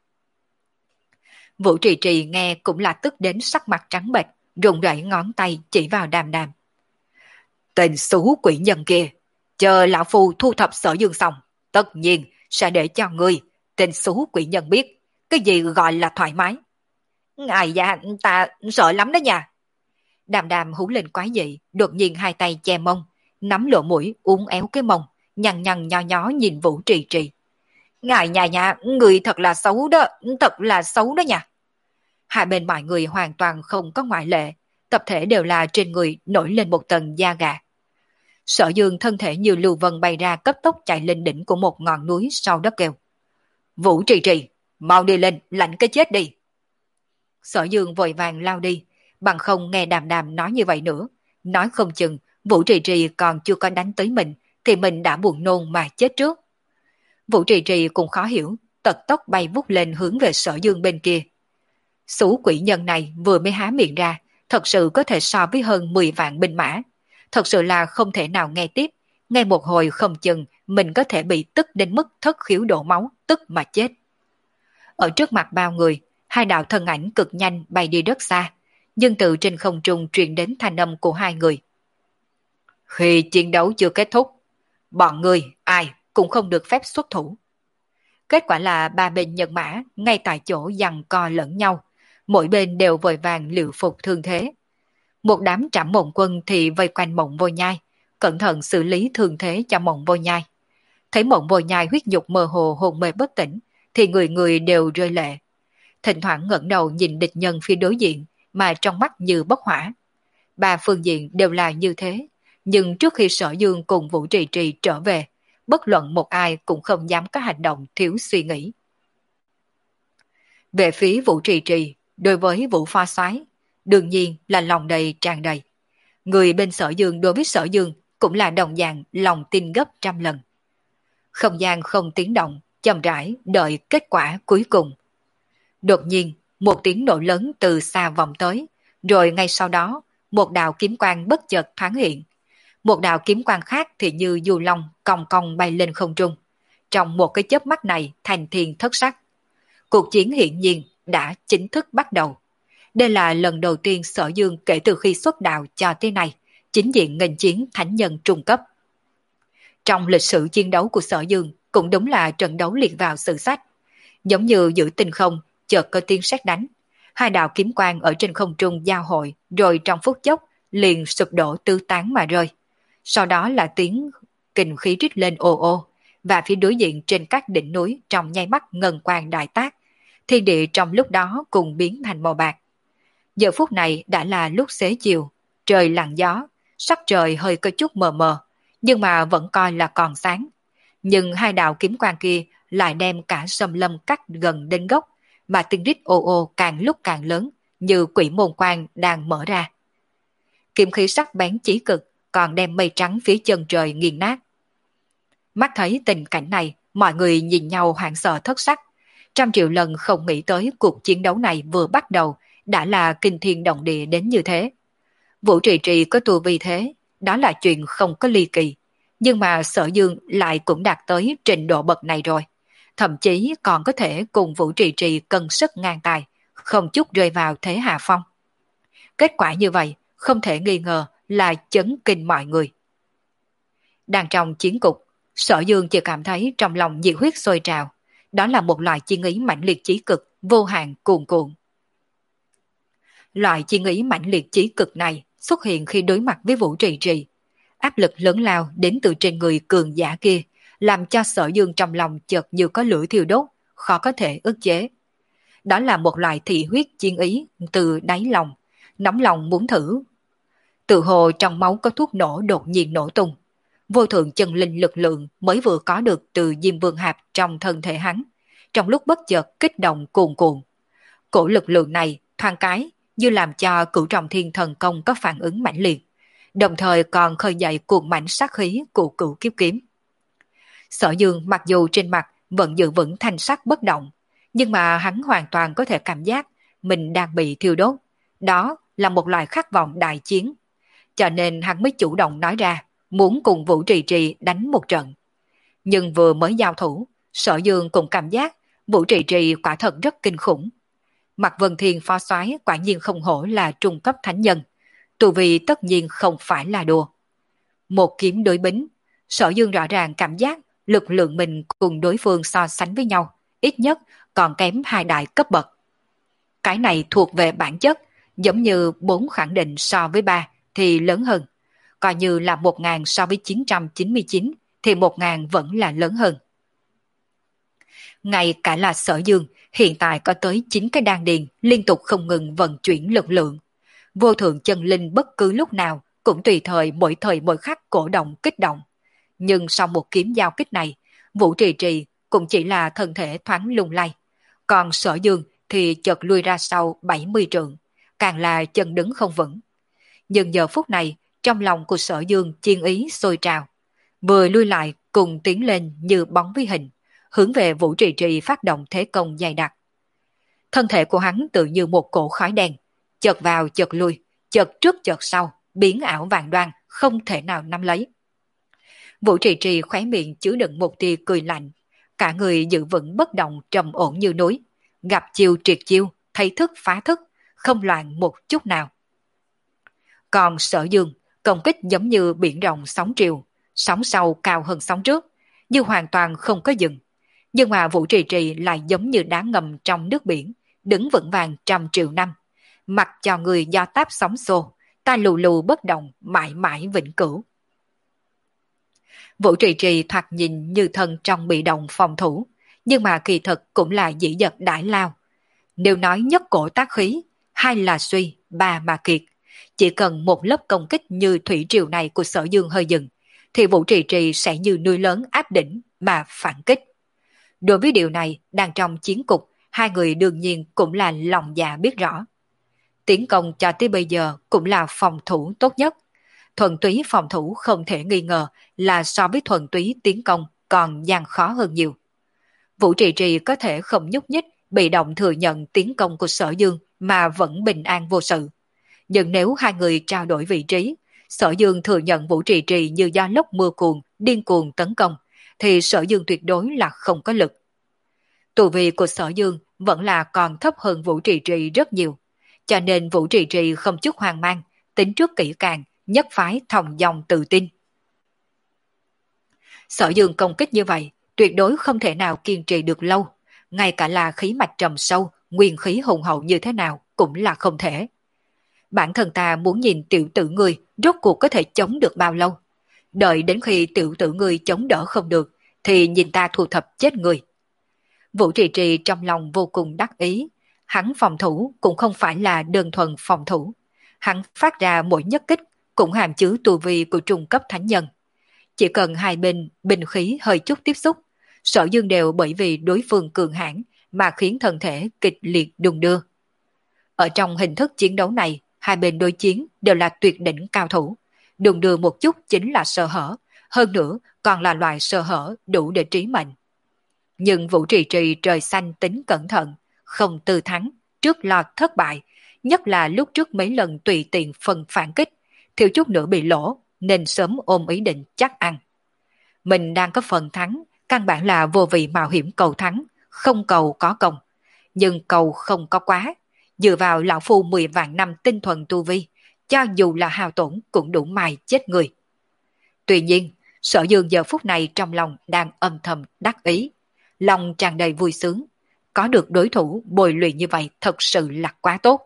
[SPEAKER 1] Vũ Trì Trì nghe cũng là tức đến sắc mặt trắng bệch, run rẩy ngón tay chỉ vào Đàm Đàm. Tên xú quỷ nhân kia, chờ lão phu thu thập Sở Dương xong, tất nhiên sẽ để cho ngươi, tên xú quỷ nhân biết, cái gì gọi là thoải mái. Ai da, ta sợ lắm đó nha. Đàm Đàm hú lên quái dị, đột nhiên hai tay che mông, nắm lỗ mũi uốn éo cái mông, nhăn nhăn nho nhó nhìn Vũ Trì Trì. Ngài nhà nhà, người thật là xấu đó, thật là xấu đó nha. Hai bên mọi người hoàn toàn không có ngoại lệ, tập thể đều là trên người nổi lên một tầng da gà. Sở Dương thân thể như lưu vân bay ra cấp tốc chạy lên đỉnh của một ngọn núi sau đó kêu. Vũ Trì Trì, mau đi lên, lạnh cái chết đi. Sở Dương vội vàng lao đi, bằng không nghe Đàm Đàm nói như vậy nữa. Nói không chừng, Vũ Trì Trì còn chưa có đánh tới mình, thì mình đã buồn nôn mà chết trước. Vũ Trì Trì cũng khó hiểu, tật tốc bay vút lên hướng về Sở Dương bên kia. Xú quỷ nhân này vừa mới há miệng ra, thật sự có thể so với hơn mười vạn binh mã. Thật sự là không thể nào nghe tiếp, nghe một hồi không chừng mình có thể bị tức đến mức thất khiếu đổ máu, tức mà chết. Ở trước mặt bao người, hai đạo thân ảnh cực nhanh bay đi rất xa, nhưng từ trên không trung truyền đến thanh âm của hai người. Khi chiến đấu chưa kết thúc, bọn người ai cũng không được phép xuất thủ. Kết quả là ba bên nhân mã ngay tại chỗ giằng co lẫn nhau, mỗi bên đều vội vàng liệu phục thương thế. Một đám Trảm Mộng quân thì vây quanh Mộng Vô Nhai, cẩn thận xử lý thương thế cho Mộng Vô Nhai. Thấy Mộng Vô Nhai huyết nhục mơ hồ hồn mê bất tỉnh, thì người người đều rơi lệ. Thỉnh thoảng ngẩng đầu nhìn địch nhân phía đối diện, mà trong mắt như bốc hỏa. Ba phương diện đều là như thế, nhưng trước khi Sở Dương cùng Vũ Trì Trì trở về, bất luận một ai cũng không dám có hành động thiếu suy nghĩ. Về phía Vũ Trì Trì, đối với Vũ Pha Soái, đương nhiên là lòng đầy tràn đầy. Người bên Sở Dương đối với Sở Dương cũng là đồng dạng lòng tin gấp trăm lần. Không gian không tiếng động, chậm rãi đợi kết quả cuối cùng. Đột nhiên, một tiếng nổ lớn từ xa vọng tới, rồi ngay sau đó, một đạo kiếm quang bất chợt thoáng hiện. Một đạo kiếm quang khác thì như du long cong cong bay lên không trung. Trong một cái chớp mắt này thành thiên thất sắc. Cuộc chiến hiển nhiên đã chính thức bắt đầu. Đây là lần đầu tiên Sở Dương kể từ khi xuất đạo cho tới nay, chính diện nghênh chiến thánh nhân trung cấp. Trong lịch sử chiến đấu của Sở Dương cũng đúng là trận đấu liệt vào sử sách. Giống như giữa tinh không, chợt có tiếng sét đánh. Hai đạo kiếm quang ở trên không trung giao hội, rồi trong phút chốc liền sụp đổ tứ tán mà rơi. Sau đó là tiếng kình khí rít lên ồ ồ, và phía đối diện trên các đỉnh núi trong nháy mắt ngân quang đại tác, thiên địa trong lúc đó cùng biến thành màu bạc. Giờ phút này đã là lúc xế chiều, trời lặng gió, sắc trời hơi có chút mờ mờ, nhưng mà vẫn coi là còn sáng. Nhưng hai đạo kiếm quang kia lại đem cả xâm lâm cắt gần đến gốc, mà tiếng rít ô ô càng lúc càng lớn, như quỷ môn quan đang mở ra. Kiếm khí sắc bén chí cực, còn đem mây trắng phía chân trời nghiền nát. Mắt thấy tình cảnh này, mọi người nhìn nhau hoảng sợ thất sắc. Trăm triệu lần không nghĩ tới cuộc chiến đấu này vừa bắt đầu đã là kinh thiên động địa đến như thế. Vũ Trì Trì có tu vi thế, đó là chuyện không có ly kỳ. Nhưng mà Sở Dương lại cũng đạt tới trình độ bậc này rồi. Thậm chí còn có thể cùng Vũ Trì Trì cân sức ngang tài, không chút rơi vào thế hạ phong. Kết quả như vậy, không thể nghi ngờ là chấn kinh mọi người. Đang trong chiến cục, Sở Dương chỉ cảm thấy trong lòng nhiệt huyết sôi trào. Đó là một loại chi ý mãnh liệt chí cực, vô hạn cuồn cuộn. Loại chi ý mãnh liệt chí cực này xuất hiện khi đối mặt với Vũ Trì Trì. Áp lực lớn lao đến từ trên người cường giả kia, làm cho Sở Dương trong lòng chợt như có lửa thiêu đốt, khó có thể ức chế. Đó là một loại thị huyết chiến ý từ đáy lòng, nóng lòng muốn thử. Tự hồ trong máu có thuốc nổ đột nhiên nổ tung. Vô thượng chân linh lực lượng mới vừa có được từ Diêm Vương Hạp trong thân thể hắn, trong lúc bất chợt kích động cuồn cuộn. Cổ lực lượng này thoáng cái như làm cho Cửu Trọng Thiên Thần Công có phản ứng mãnh liệt, đồng thời còn khơi dậy cuồng mãnh sát khí của Cửu Kiếp Kiếm. Sở Dương mặc dù trên mặt vẫn giữ vững thanh sắc bất động, nhưng mà hắn hoàn toàn có thể cảm giác mình đang bị thiêu đốt. Đó là một loại khát vọng đại chiến. Cho nên hắn mới chủ động nói ra, muốn cùng Vũ Trì Trì đánh một trận. Nhưng vừa mới giao thủ, Sở Dương cũng cảm giác Vũ Trì Trì quả thật rất kinh khủng. Mạc Vân Thiên phó soái quả nhiên không hổ là trung cấp thánh nhân, tu vi tất nhiên không phải là đùa. Một kiếm đối bính, Sở Dương rõ ràng cảm giác lực lượng mình cùng đối phương so sánh với nhau, ít nhất còn kém hai đại cấp bậc. Cái này thuộc về bản chất, giống như bốn khẳng định so với ba thì lớn hơn. Coi như là một ngàn so với chín trăm chín mươi chín thì một ngàn vẫn là lớn hơn. Ngay cả là Sở Dương hiện tại có tới chín cái đan điền liên tục không ngừng vận chuyển lực lượng. Vô thượng chân linh bất cứ lúc nào cũng tùy thời mỗi thời mỗi khắc cổ động kích động. Nhưng sau một kiếm giao kích này, Vũ Trì Trì cũng chỉ là thân thể thoáng lung lay. Còn Sở Dương thì chợt lui ra sau bảy mươi trượng, càng là chân đứng không vững. Nhưng giờ phút này, trong lòng của Sở Dương chiên ý sôi trào. Vừa lui lại cùng tiến lên như bóng với hình, hướng về Vũ Trì Trì phát động thế công dày đặc. Thân thể của hắn tự như một cổ khói đen, chợt vào chợt lui, chợt trước chợt sau, biến ảo vàng đoan, không thể nào nắm lấy. Vũ Trì Trì khóe miệng chứa đựng một tia cười lạnh, cả người giữ vững bất động trầm ổn như núi, gặp chiêu triệt chiêu, thấy thức phá thức, không loạn một chút nào. Còn Sở Dương, công kích giống như biển rộng sóng triều, sóng sau cao hơn sóng trước, như hoàn toàn không có dừng. Nhưng mà Vũ Trì Trì lại giống như đá ngầm trong nước biển, đứng vững vàng trăm triệu năm. Mặc cho người do táp sóng xô, ta lù lù bất động, mãi mãi vĩnh cửu. Vũ Trì Trì thoạt nhìn như thân trong bị động phòng thủ, nhưng mà kỳ thực cũng là dĩ dật đại lao. Nếu nói nhất cổ tác khí, hai là suy, ba mà kiệt. Chỉ cần một lớp công kích như thủy triều này của Sở Dương hơi dừng, thì Vũ Trì Trì sẽ như núi lớn áp đỉnh mà phản kích. Đối với điều này, đang trong chiến cục, hai người đương nhiên cũng là lòng dạ biết rõ. Tiến công cho tới bây giờ cũng là phòng thủ tốt nhất. Thuần túy phòng thủ không thể nghi ngờ là so với thuần túy tiến công còn gian khó hơn nhiều. Vũ Trì Trì có thể không nhúc nhích, bị động thừa nhận tiến công của Sở Dương mà vẫn bình an vô sự. Nhưng nếu hai người trao đổi vị trí, Sở Dương thừa nhận Vũ Trì Trì như gió lốc mưa cuồng, điên cuồng tấn công, thì Sở Dương tuyệt đối là không có lực. Tu vi của Sở Dương vẫn là còn thấp hơn Vũ Trì Trì rất nhiều, cho nên Vũ Trì Trì không chút hoang mang, tính trước kỹ càng, nhất phái thòng dòng tự tin. Sở Dương công kích như vậy, tuyệt đối không thể nào kiên trì được lâu, ngay cả là khí mạch trầm sâu, nguyên khí hùng hậu như thế nào cũng là không thể. Bản thân ta muốn nhìn tiểu tử ngươi rốt cuộc có thể chống được bao lâu. Đợi đến khi tiểu tử ngươi chống đỡ không được, thì nhìn ta thu thập chết ngươi. Vũ Trì Trì trong lòng vô cùng đắc ý, hắn phòng thủ cũng không phải là đơn thuần phòng thủ. Hắn phát ra mỗi nhất kích cũng hàm chứa tu vi của trung cấp thánh nhân. Chỉ cần hai bên binh khí hơi chút tiếp xúc, Sở Dương đều bởi vì đối phương cường hãn mà khiến thân thể kịch liệt đung đưa. Ở trong hình thức chiến đấu này, hai bên đối chiến đều là tuyệt đỉnh cao thủ. Đung đưa một chút chính là sơ hở, hơn nữa còn là loại sơ hở đủ để trí mệnh. Nhưng Vũ Trì Trì trời xanh tính cẩn thận, không tư thắng, trước lọt thất bại, nhất là lúc trước mấy lần tùy tiện phần phản kích, thiếu chút nữa bị lỗ, nên sớm ôm ý định chắc ăn. Mình đang có phần thắng, căn bản là vô vị mạo hiểm cầu thắng, không cầu có công. Nhưng cầu không có quá, dựa vào lão phu mười vạn năm tinh thuần tu vi, cho dù là hao tổn cũng đủ mài chết người. Tuy nhiên, Sở Dương giờ phút này trong lòng đang âm thầm đắc ý, lòng tràn đầy vui sướng. Có được đối thủ bồi luyện như vậy thật sự là quá tốt.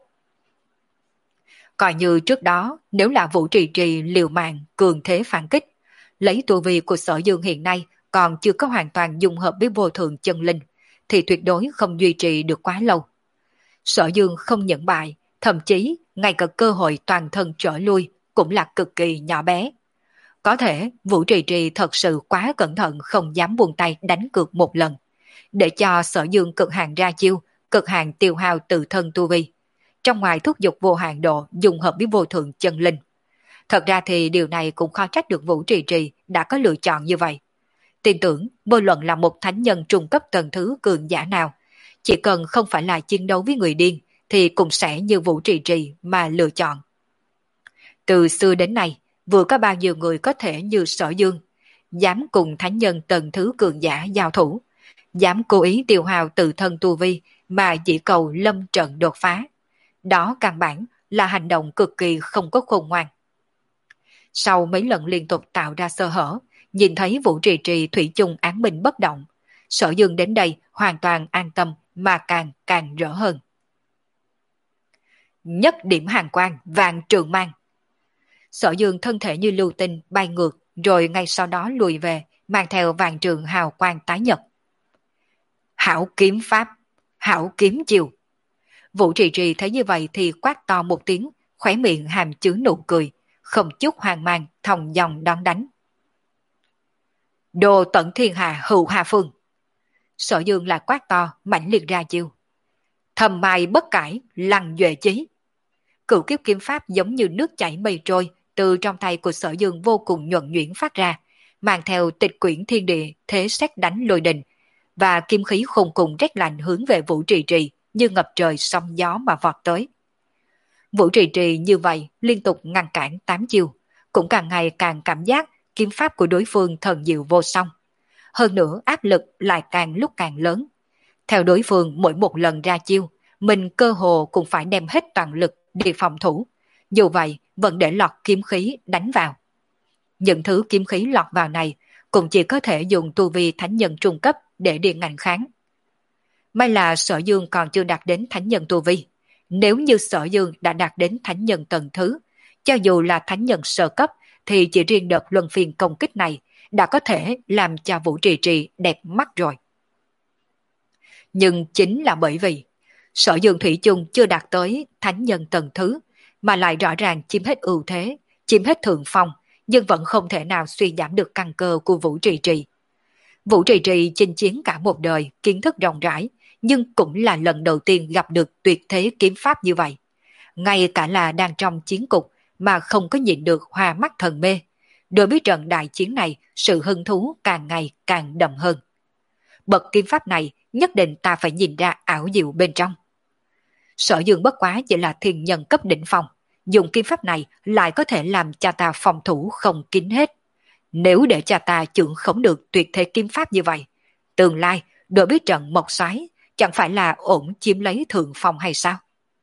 [SPEAKER 1] Coi như trước đó, nếu là Vũ Trì Trì liều mạng cường thế phản kích, lấy tu vi của Sở Dương hiện nay còn chưa có hoàn toàn dung hợp với vô thượng chân linh, thì tuyệt đối không duy trì được quá lâu. Sở Dương không nhận bại, thậm chí ngay cả cơ hội toàn thân trở lui cũng là cực kỳ nhỏ bé. Có thể Vũ Trì Trì thật sự quá cẩn thận không dám buông tay đánh cược một lần, để cho Sở Dương cực hạn ra chiêu, cực hạn tiêu hao tự thân tu vi, trong ngoài thúc giục vô hạn độ dùng hợp với vô thượng chân linh. Thật ra thì điều này cũng khó trách được Vũ Trì Trì đã có lựa chọn như vậy. Tin tưởng vô luận là một thánh nhân trung cấp tầng thứ cường giả nào, chỉ cần không phải là chiến đấu với người điên thì cũng sẽ như Vũ Trì Trì mà lựa chọn. Từ xưa đến nay, vừa có bao nhiêu người có thể như Sở Dương, dám cùng thánh nhân tầng thứ cường giả giao thủ, dám cố ý tiêu hao tự thân tu vi mà chỉ cầu lâm trận đột phá. Đó căn bản là hành động cực kỳ không có khôn ngoan. Sau mấy lần liên tục tạo ra sơ hở, nhìn thấy Vũ Trì Trì thủy chung án binh bất động, Sở Dương đến đây hoàn toàn an tâm mà càng càng rỡ hơn. Nhất điểm hàng quang vàng trường mang. Sở Dương thân thể như lưu tinh bay ngược, rồi ngay sau đó lùi về, mang theo vàng trường hào quang tái nhật. Hảo kiếm pháp, hảo kiếm chiều. Vũ Trì Trì thấy như vậy thì quát to một tiếng, khóe miệng hàm chứa nụ cười, không chút hoang mang, thòng dòng đón đánh. Đồ tận thiên hà hữu hà phương. Sở Dương là quát to, mãnh liệt ra chiêu. Thầm mai bất cải, lăng duệ chí. Cửu kiếp kiếm pháp giống như nước chảy mây trôi, từ trong tay của Sở Dương vô cùng nhuần nhuyễn phát ra, mang theo tịch quyển thiên địa, thế xét đánh lôi đình, và kim khí khôn cùng rét lạnh hướng về Vũ Trì Trì như ngập trời sóng gió mà vọt tới. Vũ Trì Trì như vậy liên tục ngăn cản tám chiêu, cũng càng ngày càng cảm giác kiếm pháp của đối phương thần diệu vô song. Hơn nữa áp lực lại càng lúc càng lớn. Theo đối phương mỗi một lần ra chiêu, mình cơ hồ cũng phải đem hết toàn lực để phòng thủ. Dù vậy vẫn để lọt kiếm khí đánh vào. Những thứ kiếm khí lọt vào này cũng chỉ có thể dùng tu vi thánh nhân trung cấp để đi ngăn kháng. May là Sở Dương còn chưa đạt đến thánh nhân tu vi. Nếu như Sở Dương đã đạt đến thánh nhân tầng thứ, cho dù là thánh nhân sơ cấp, thì chỉ riêng đợt luân phiên công kích này đã có thể làm cho Vũ Trì Trì đẹp mắt rồi. Nhưng chính là bởi vì Sở Dương thủy chung chưa đạt tới thánh nhân tầng thứ, mà lại rõ ràng chiếm hết ưu thế, chiếm hết thượng phong, nhưng vẫn không thể nào suy giảm được căn cơ của Vũ Trì Trì. Vũ Trì Trì chinh chiến cả một đời, kiến thức rộng rãi, nhưng cũng là lần đầu tiên gặp được tuyệt thế kiếm pháp như vậy. Ngay cả là đang trong chiến cục mà không có nhìn được hoa mắt thần mê. Đối với trận đại chiến này, sự hứng thú càng ngày càng đậm hơn. Bậc kiếm pháp này nhất định ta phải nhìn ra ảo diệu bên trong. Sở Dương bất quá chỉ là thiên nhân cấp đỉnh phong, dùng kiếm pháp này lại có thể làm cho ta phòng thủ không kín hết. Nếu để cho ta trưởng khống được tuyệt thế kiếm pháp như vậy, tương lai đối với trận mộc xoáy chẳng phải là ổn chiếm lấy thượng phong hay sao?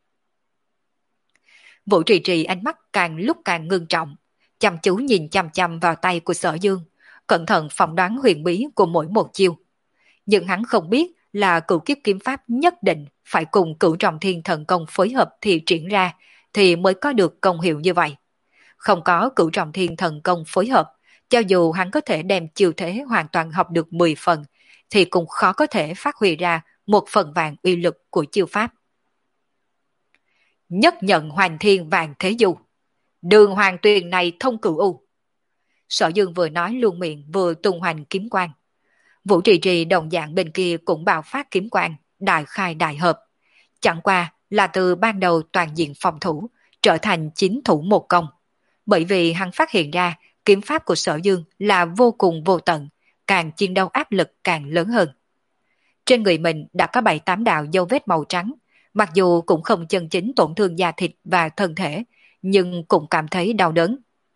[SPEAKER 1] Vũ Trì Trì ánh mắt càng lúc càng ngưng trọng, chăm chú nhìn chăm chăm vào tay của Sở Dương, cẩn thận phỏng đoán huyền bí của mỗi một chiêu. Nhưng hắn không biết là cửu kiếp kiếm pháp nhất định phải cùng cửu trọng thiên thần công phối hợp thì triển ra thì mới có được công hiệu như vậy. Không có cửu trọng thiên thần công phối hợp, cho dù hắn có thể đem chiêu thế hoàn toàn học được mười phần, thì cũng khó có thể phát huy ra một phần vạn uy lực của chiêu pháp. Nhất nhận hoành thiên vạn thế du, đường hoàng tuyền này thông cửu u. Sở Dương vừa nói luôn miệng vừa tung hoành kiếm quang. Vũ Trì Trì đồng dạng bên kia cũng bạo phát kiếm quang, đại khai đại hợp. Chẳng qua là từ ban đầu toàn diện phòng thủ, trở thành chín thủ một công. Bởi vì hắn phát hiện ra kiếm pháp của Sở Dương là vô cùng vô tận, càng chiến đấu áp lực càng lớn hơn. Trên người mình đã có bảy tám đạo dấu vết màu trắng, mặc dù cũng không chân chính tổn thương da thịt và thân thể, nhưng cũng cảm thấy đau đớn.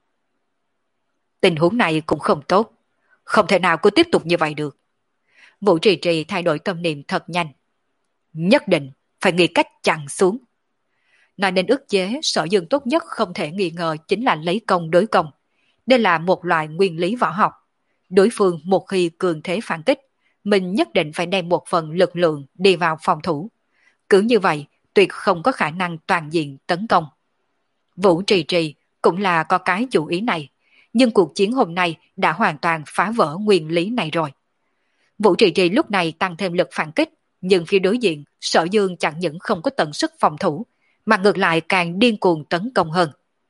[SPEAKER 1] Tình huống này cũng không tốt, không thể nào cứ tiếp tục như vậy được. Vũ Trì Trì thay đổi tâm niệm thật nhanh. Nhất định phải nghĩ cách chặn xuống. Nói nên ức chế, Sở Dương tốt nhất không thể nghi ngờ chính là lấy công đối công. Đây là một loại nguyên lý võ học. Đối phương một khi cường thế phản kích, mình nhất định phải đem một phần lực lượng đi vào phòng thủ. Cứ như vậy, tuyệt không có khả năng toàn diện tấn công. Vũ Trì Trì cũng là có cái chủ ý này, nhưng cuộc chiến hôm nay đã hoàn toàn phá vỡ nguyên lý này rồi. Vũ Trì Trì lúc này tăng thêm lực phản kích, nhưng phía đối diện, Sở Dương chẳng những không có tận sức phòng thủ, mà ngược lại càng điên cuồng tấn công hơn.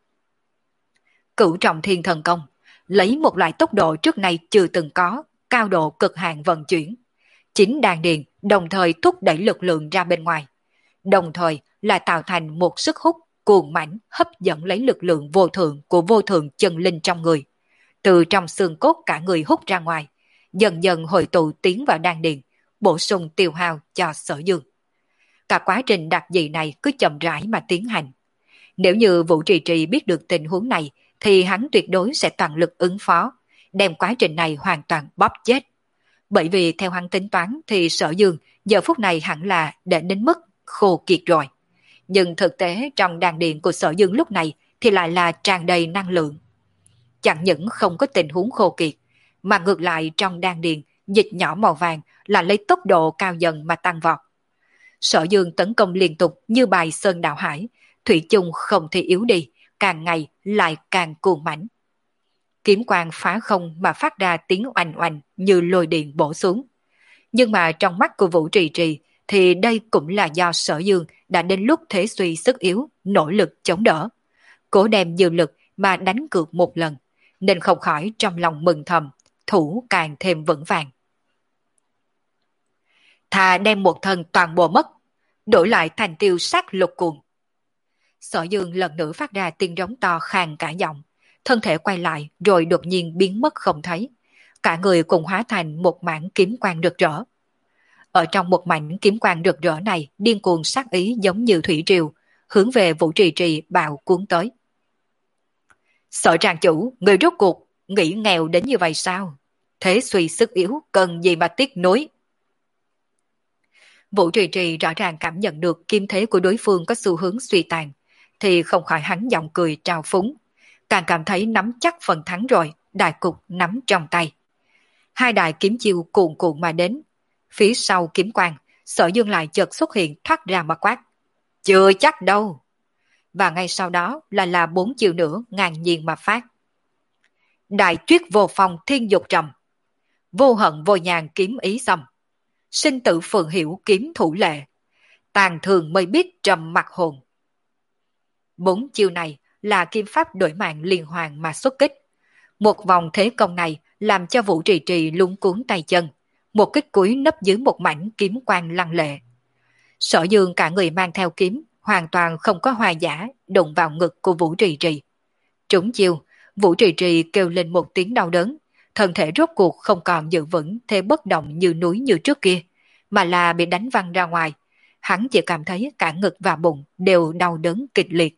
[SPEAKER 1] Cửu trọng thiên thần công, lấy một loại tốc độ trước nay chưa từng có, cao độ cực hạn vận chuyển. Chính đan điền đồng thời thúc đẩy lực lượng ra bên ngoài, đồng thời là tạo thành một sức hút cuồng mãnh hấp dẫn lấy lực lượng vô thượng của vô thượng chân linh trong người. Từ trong xương cốt cả người hút ra ngoài, dần dần hội tụ tiến vào đan điền, bổ sung tiêu hao cho Sở Dương. Cả quá trình đặc dị này cứ chậm rãi mà tiến hành. Nếu như Vũ Trì Trì biết được tình huống này, thì hắn tuyệt đối sẽ toàn lực ứng phó, đem quá trình này hoàn toàn bóp chết. Bởi vì theo hắn tính toán thì Sở Dương giờ phút này hẳn là để đến mức khô kiệt rồi. Nhưng thực tế trong đan điền của Sở Dương lúc này thì lại là tràn đầy năng lượng. Chẳng những không có tình huống khô kiệt, mà ngược lại trong đan điền dịch nhỏ màu vàng là lấy tốc độ cao dần mà tăng vọt. Sở Dương tấn công liên tục như bài sơn đảo hải, thủy chung không thể yếu đi, càng ngày lại càng cuồng mãnh. Kiếm quang phá không mà phát ra tiếng oanh oanh như lôi điện bổ xuống. Nhưng mà trong mắt của Vũ Trì Trì thì đây cũng là do Sở Dương đã đến lúc thế suy sức yếu, nỗ lực chống đỡ. Cố đem dư lực mà đánh cược một lần, nên không khỏi trong lòng mừng thầm, thủ càng thêm vững vàng. Thà đem một thân toàn bộ mất, đổi lại thành tiêu sát lục cuồng. Sở Dương lần nữa phát ra tiếng rống to khàn cả giọng, thân thể quay lại rồi đột nhiên biến mất không thấy. Cả người cùng hóa thành một mảng kiếm quang rực rỡ. Ở trong một mảnh kiếm quang rực rỡ này, điên cuồng sát ý giống như thủy triều, hướng về Vũ Trì Trì bạo cuốn tới. Sở trang chủ, người rốt cuộc, nghĩ nghèo đến như vậy sao? Thế suy sức yếu, cần gì mà tiếc nuối? Vũ Trì Trì rõ ràng cảm nhận được kim thế của đối phương có xu hướng suy tàn, thì không khỏi hắn giọng cười trào phúng, càng cảm thấy nắm chắc phần thắng rồi, đại cục nắm trong tay. Hai đại kiếm chiêu cuồn cuộn mà đến, phía sau kiếm quang, Sở Dương lại chợt xuất hiện thoát ra mà quát. Chưa chắc đâu. Và ngay sau đó là là bốn chiêu nữa ngang nhiên mà phát. Đại tuyết vô phong thiên dục trầm, vô hận vô nhàn kiếm ý xâm, sinh tử phượng hiểu kiếm thủ lệ, tàn thường mới biết trầm mặt hồn. Bốn chiêu này là kim pháp đổi mạng liên hoàn mà xuất kích. Một vòng thế công này làm cho Vũ Trì Trì lúng cuốn tay chân, một kích cuối nấp dưới một mảnh kiếm quang lăng lệ. Sở Dương cả người mang theo kiếm, hoàn toàn không có hoa giả, đụng vào ngực của Vũ Trì Trì. Trúng chiêu, Vũ Trì Trì kêu lên một tiếng đau đớn, thân thể rốt cuộc không còn giữ vững thế bất động như núi như trước kia, mà là bị đánh văng ra ngoài. Hắn chỉ cảm thấy cả ngực và bụng đều đau đớn kịch liệt.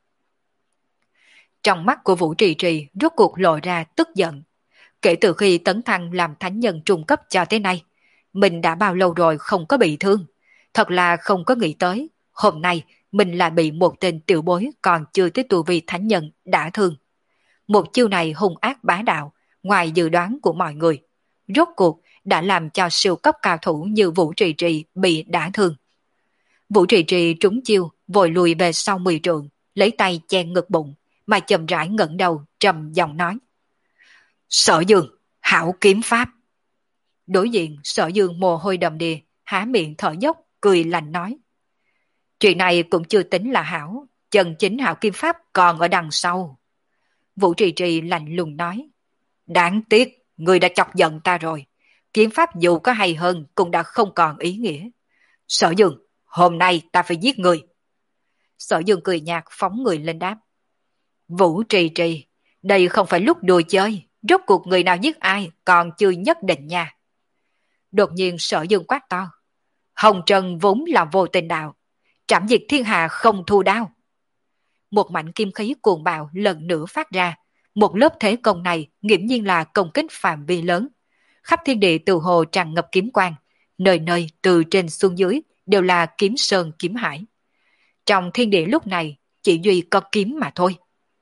[SPEAKER 1] Trong mắt của Vũ Trì Trì rốt cuộc lộ ra tức giận. Kể từ khi tấn thăng làm thánh nhân trung cấp cho tới nay, mình đã bao lâu rồi không có bị thương. Thật là không có nghĩ tới, hôm nay mình lại bị một tên tiểu bối còn chưa tới tu vi thánh nhân đả thương. Một chiêu này hung ác bá đạo, ngoài dự đoán của mọi người. Rốt cuộc đã làm cho siêu cấp cao thủ như Vũ Trì Trì bị đả thương. Vũ Trì Trì trúng chiêu, vội lùi về sau mười trượng, lấy tay che ngực bụng, mà chậm rãi ngẩng đầu trầm giọng nói. Sở Dương, hảo kiếm pháp. Đối diện Sở Dương mồ hôi đầm đìa, há miệng thở dốc, cười lạnh nói. Chuyện này cũng chưa tính là hảo, chân chính hảo kim pháp còn ở đằng sau. Vũ Trì Trì lạnh lùng nói. Đáng tiếc, người đã chọc giận ta rồi. Kiếm pháp dù có hay hơn cũng đã không còn ý nghĩa. Sở Dương, hôm nay ta phải giết người. Sở Dương cười nhạt phóng người lên đáp. Vũ Trì Trì, đây không phải lúc đùa chơi. Rốt cuộc người nào giết ai còn chưa nhất định nha. Đột nhiên Sở Dương quát to. Hồng Trần vốn là vô tình đạo. Trảm diệt thiên hạ không thu đao. Một mảnh kim khí cuồng bạo lần nữa phát ra. Một lớp thế công này nghiễm nhiên là công kích phạm vi lớn. Khắp thiên địa từ hồ tràn ngập kiếm quang. Nơi nơi từ trên xuống dưới đều là kiếm sơn kiếm hải. Trong thiên địa lúc này chỉ duy có kiếm mà thôi.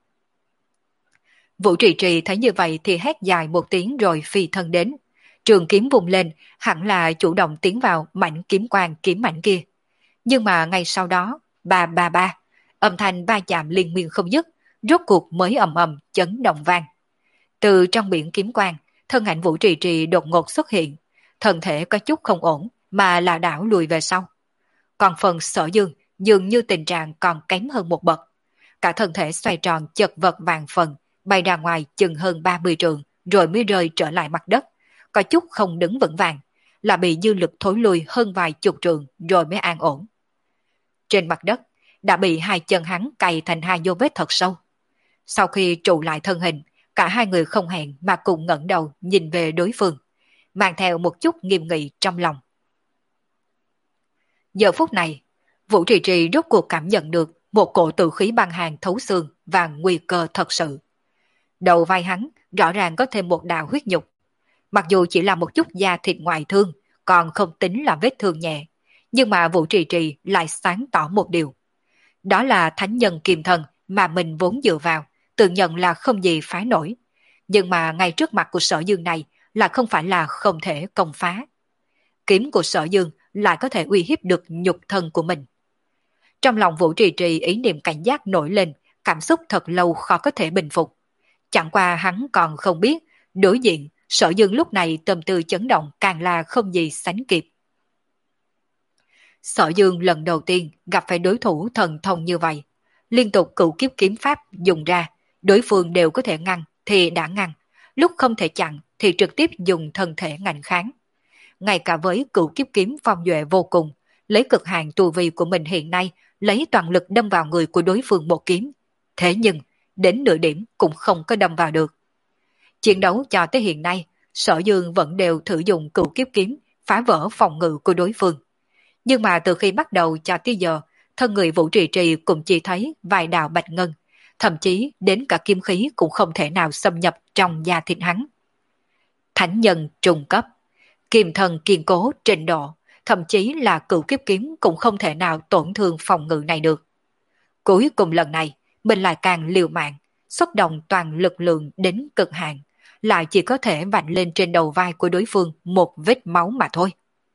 [SPEAKER 1] Vũ Trì Trì thấy như vậy thì hét dài một tiếng rồi phi thân đến. Trường kiếm vùng lên, hẳn là chủ động tiến vào mảnh kiếm quang kiếm mảnh kia. Nhưng mà ngay sau đó, ba ba ba, âm thanh va chạm liên miên không dứt, rốt cuộc mới ầm ầm chấn động vang. Từ trong biển kiếm quang, thân ảnh Vũ Trì Trì đột ngột xuất hiện, thân thể có chút không ổn mà là đảo lùi về sau. Còn phần Sở Dương dường như tình trạng còn kém hơn một bậc. Cả thân thể xoay tròn chật vật vàng phần, bay ra ngoài chừng hơn ba mươi trượng rồi mới rơi trở lại mặt đất, có chút không đứng vững vàng, là bị dư lực thối lui hơn vài chục trượng rồi mới an ổn. Trên mặt đất đã bị hai chân hắn cày thành hai dấu vết thật sâu. Sau khi trụ lại thân hình, cả hai người không hẹn mà cùng ngẩng đầu nhìn về đối phương, mang theo một chút nghiêm nghị trong lòng. Giờ phút này, Vũ Trì Trì rốt cuộc cảm nhận được một cổ tử khí băng hàn thấu xương và nguy cơ thật sự. Đầu vai hắn rõ ràng có thêm một đạo huyết nhục. Mặc dù chỉ là một chút da thịt ngoại thương, còn không tính là vết thương nhẹ, nhưng mà Vũ Trì Trì lại sáng tỏ một điều. Đó là thánh nhân kiềm thần mà mình vốn dựa vào, tự nhận là không gì phá nổi. Nhưng mà ngay trước mặt của Sở Dương này là không phải là không thể công phá. Kiếm của Sở Dương lại có thể uy hiếp được nhục thân của mình. Trong lòng Vũ Trì Trì ý niệm cảnh giác nổi lên, cảm xúc thật lâu khó có thể bình phục. Chẳng qua hắn còn không biết, đối diện Sở Dương lúc này tâm tư chấn động càng là không gì sánh kịp. Sở Dương lần đầu tiên gặp phải đối thủ thần thông như vậy. Liên tục cửu kiếp kiếm pháp dùng ra, đối phương đều có thể ngăn thì đã ngăn, lúc không thể chặn thì trực tiếp dùng thân thể ngạnh kháng. Ngay cả với cửu kiếp kiếm phong duệ vô cùng, lấy cực hạn tu vi của mình hiện nay, lấy toàn lực đâm vào người của đối phương một kiếm. Thế nhưng, đến nửa điểm cũng không có đâm vào được. Chiến đấu cho tới hiện nay, Sở Dương vẫn đều thử dùng cửu kiếp kiếm phá vỡ phòng ngự của đối phương. Nhưng mà từ khi bắt đầu cho tới giờ, thân người Vũ Trì Trì cũng chỉ thấy vài đạo bạch ngân, thậm chí đến cả kim khí cũng không thể nào xâm nhập trong da thịt hắn. Thánh nhân trùng cấp, kiềm thần kiên cố trình độ, thậm chí là cửu kiếp kiếm cũng không thể nào tổn thương phòng ngự này được. Cuối cùng lần này, mình lại càng liều mạng, xuất động toàn lực lượng đến cực hạn, lại chỉ có thể vạch lên trên đầu vai của đối phương một vết máu mà thôi.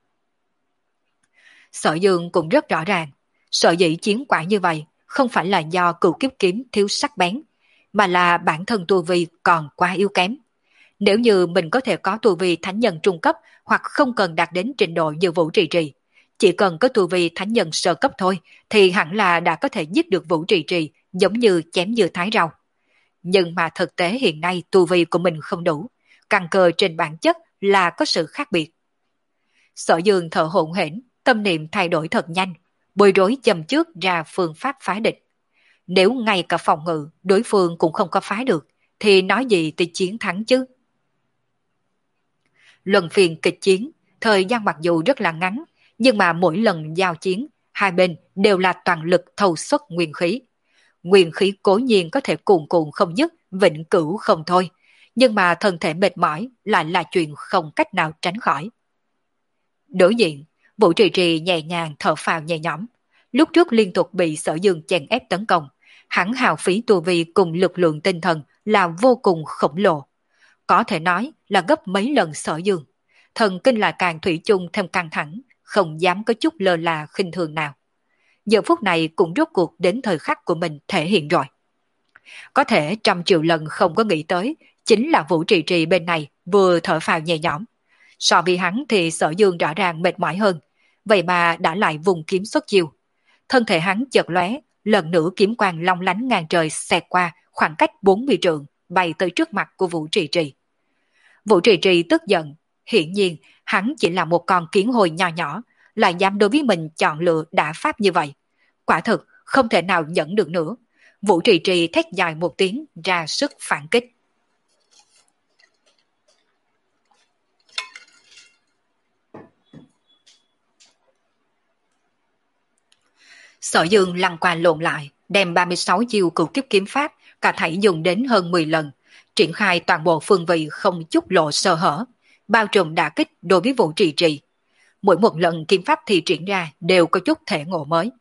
[SPEAKER 1] Sở Dương cũng rất rõ ràng, sở dĩ chiến quả như vậy không phải là do cửu kiếp kiếm thiếu sắc bén, mà là bản thân tu vi còn quá yếu kém. Nếu như mình có thể có tu vi thánh nhân trung cấp hoặc không cần đạt đến trình độ như Vũ Trì Trì, chỉ cần có tu vi thánh nhân sơ cấp thôi thì hẳn là đã có thể giết được Vũ Trì Trì giống như chém dưa thái rau. Nhưng mà thực tế hiện nay tu vi của mình không đủ, căn cơ trên bản chất là có sự khác biệt. Sở Dương thở hổn hển, tâm niệm thay đổi thật nhanh, bối rối châm trước ra phương pháp phá địch. Nếu ngay cả phòng ngự đối phương cũng không có phá được, thì nói gì tới chiến thắng chứ? Luân phiên kịch chiến, thời gian mặc dù rất là ngắn, nhưng mà mỗi lần giao chiến, hai bên đều là toàn lực thâu xuất nguyên khí. Nguyên khí cố nhiên có thể cuồn cuộn không dứt, vĩnh cửu không thôi, nhưng mà thân thể mệt mỏi lại là chuyện không cách nào tránh khỏi. Đối diện, Vũ Trì Trì nhẹ nhàng thở phào nhẹ nhõm. Lúc trước liên tục bị Sở Dương chèn ép tấn công, hắn hào phí tu vi cùng lực lượng tinh thần là vô cùng khổng lồ. Có thể nói là gấp mấy lần Sở Dương. Thần kinh là càng thủy chung thêm căng thẳng, không dám có chút lơ là khinh thường nào. Giờ phút này cũng rốt cuộc đến thời khắc của mình thể hiện rồi. Có thể trăm triệu lần không có nghĩ tới, chính là Vũ Trì Trì bên này vừa thở phào nhẹ nhõm. So với hắn thì Sở Dương rõ ràng mệt mỏi hơn, vậy mà đã lại vùng kiếm xuất chiêu. Thân thể hắn chợt lóe, lần nữa kiếm quang long lánh ngang trời xẹt qua khoảng cách bốn mươi trượng, bay tới trước mặt của Vũ Trì Trì. Vũ Trì Trì tức giận, hiển nhiên hắn chỉ là một con kiến hồi nhỏ nhỏ, lại dám đối với mình chọn lựa đả pháp như vậy. Quả thực không thể nào nhẫn được nữa. Vũ Trì Trì thét dài một tiếng, ra sức phản kích. Sở Dương lăn qua lộn lại, đem ba mươi sáu chiêu cửu kiếp kiếm pháp cả thảy dùng đến hơn mười lần, triển khai toàn bộ phương vị không chút lộ sơ hở, bao trùm đả kích đối với Vũ Trì Trì. Mỗi một lần kiếm pháp thi triển ra đều có chút thể ngộ mới.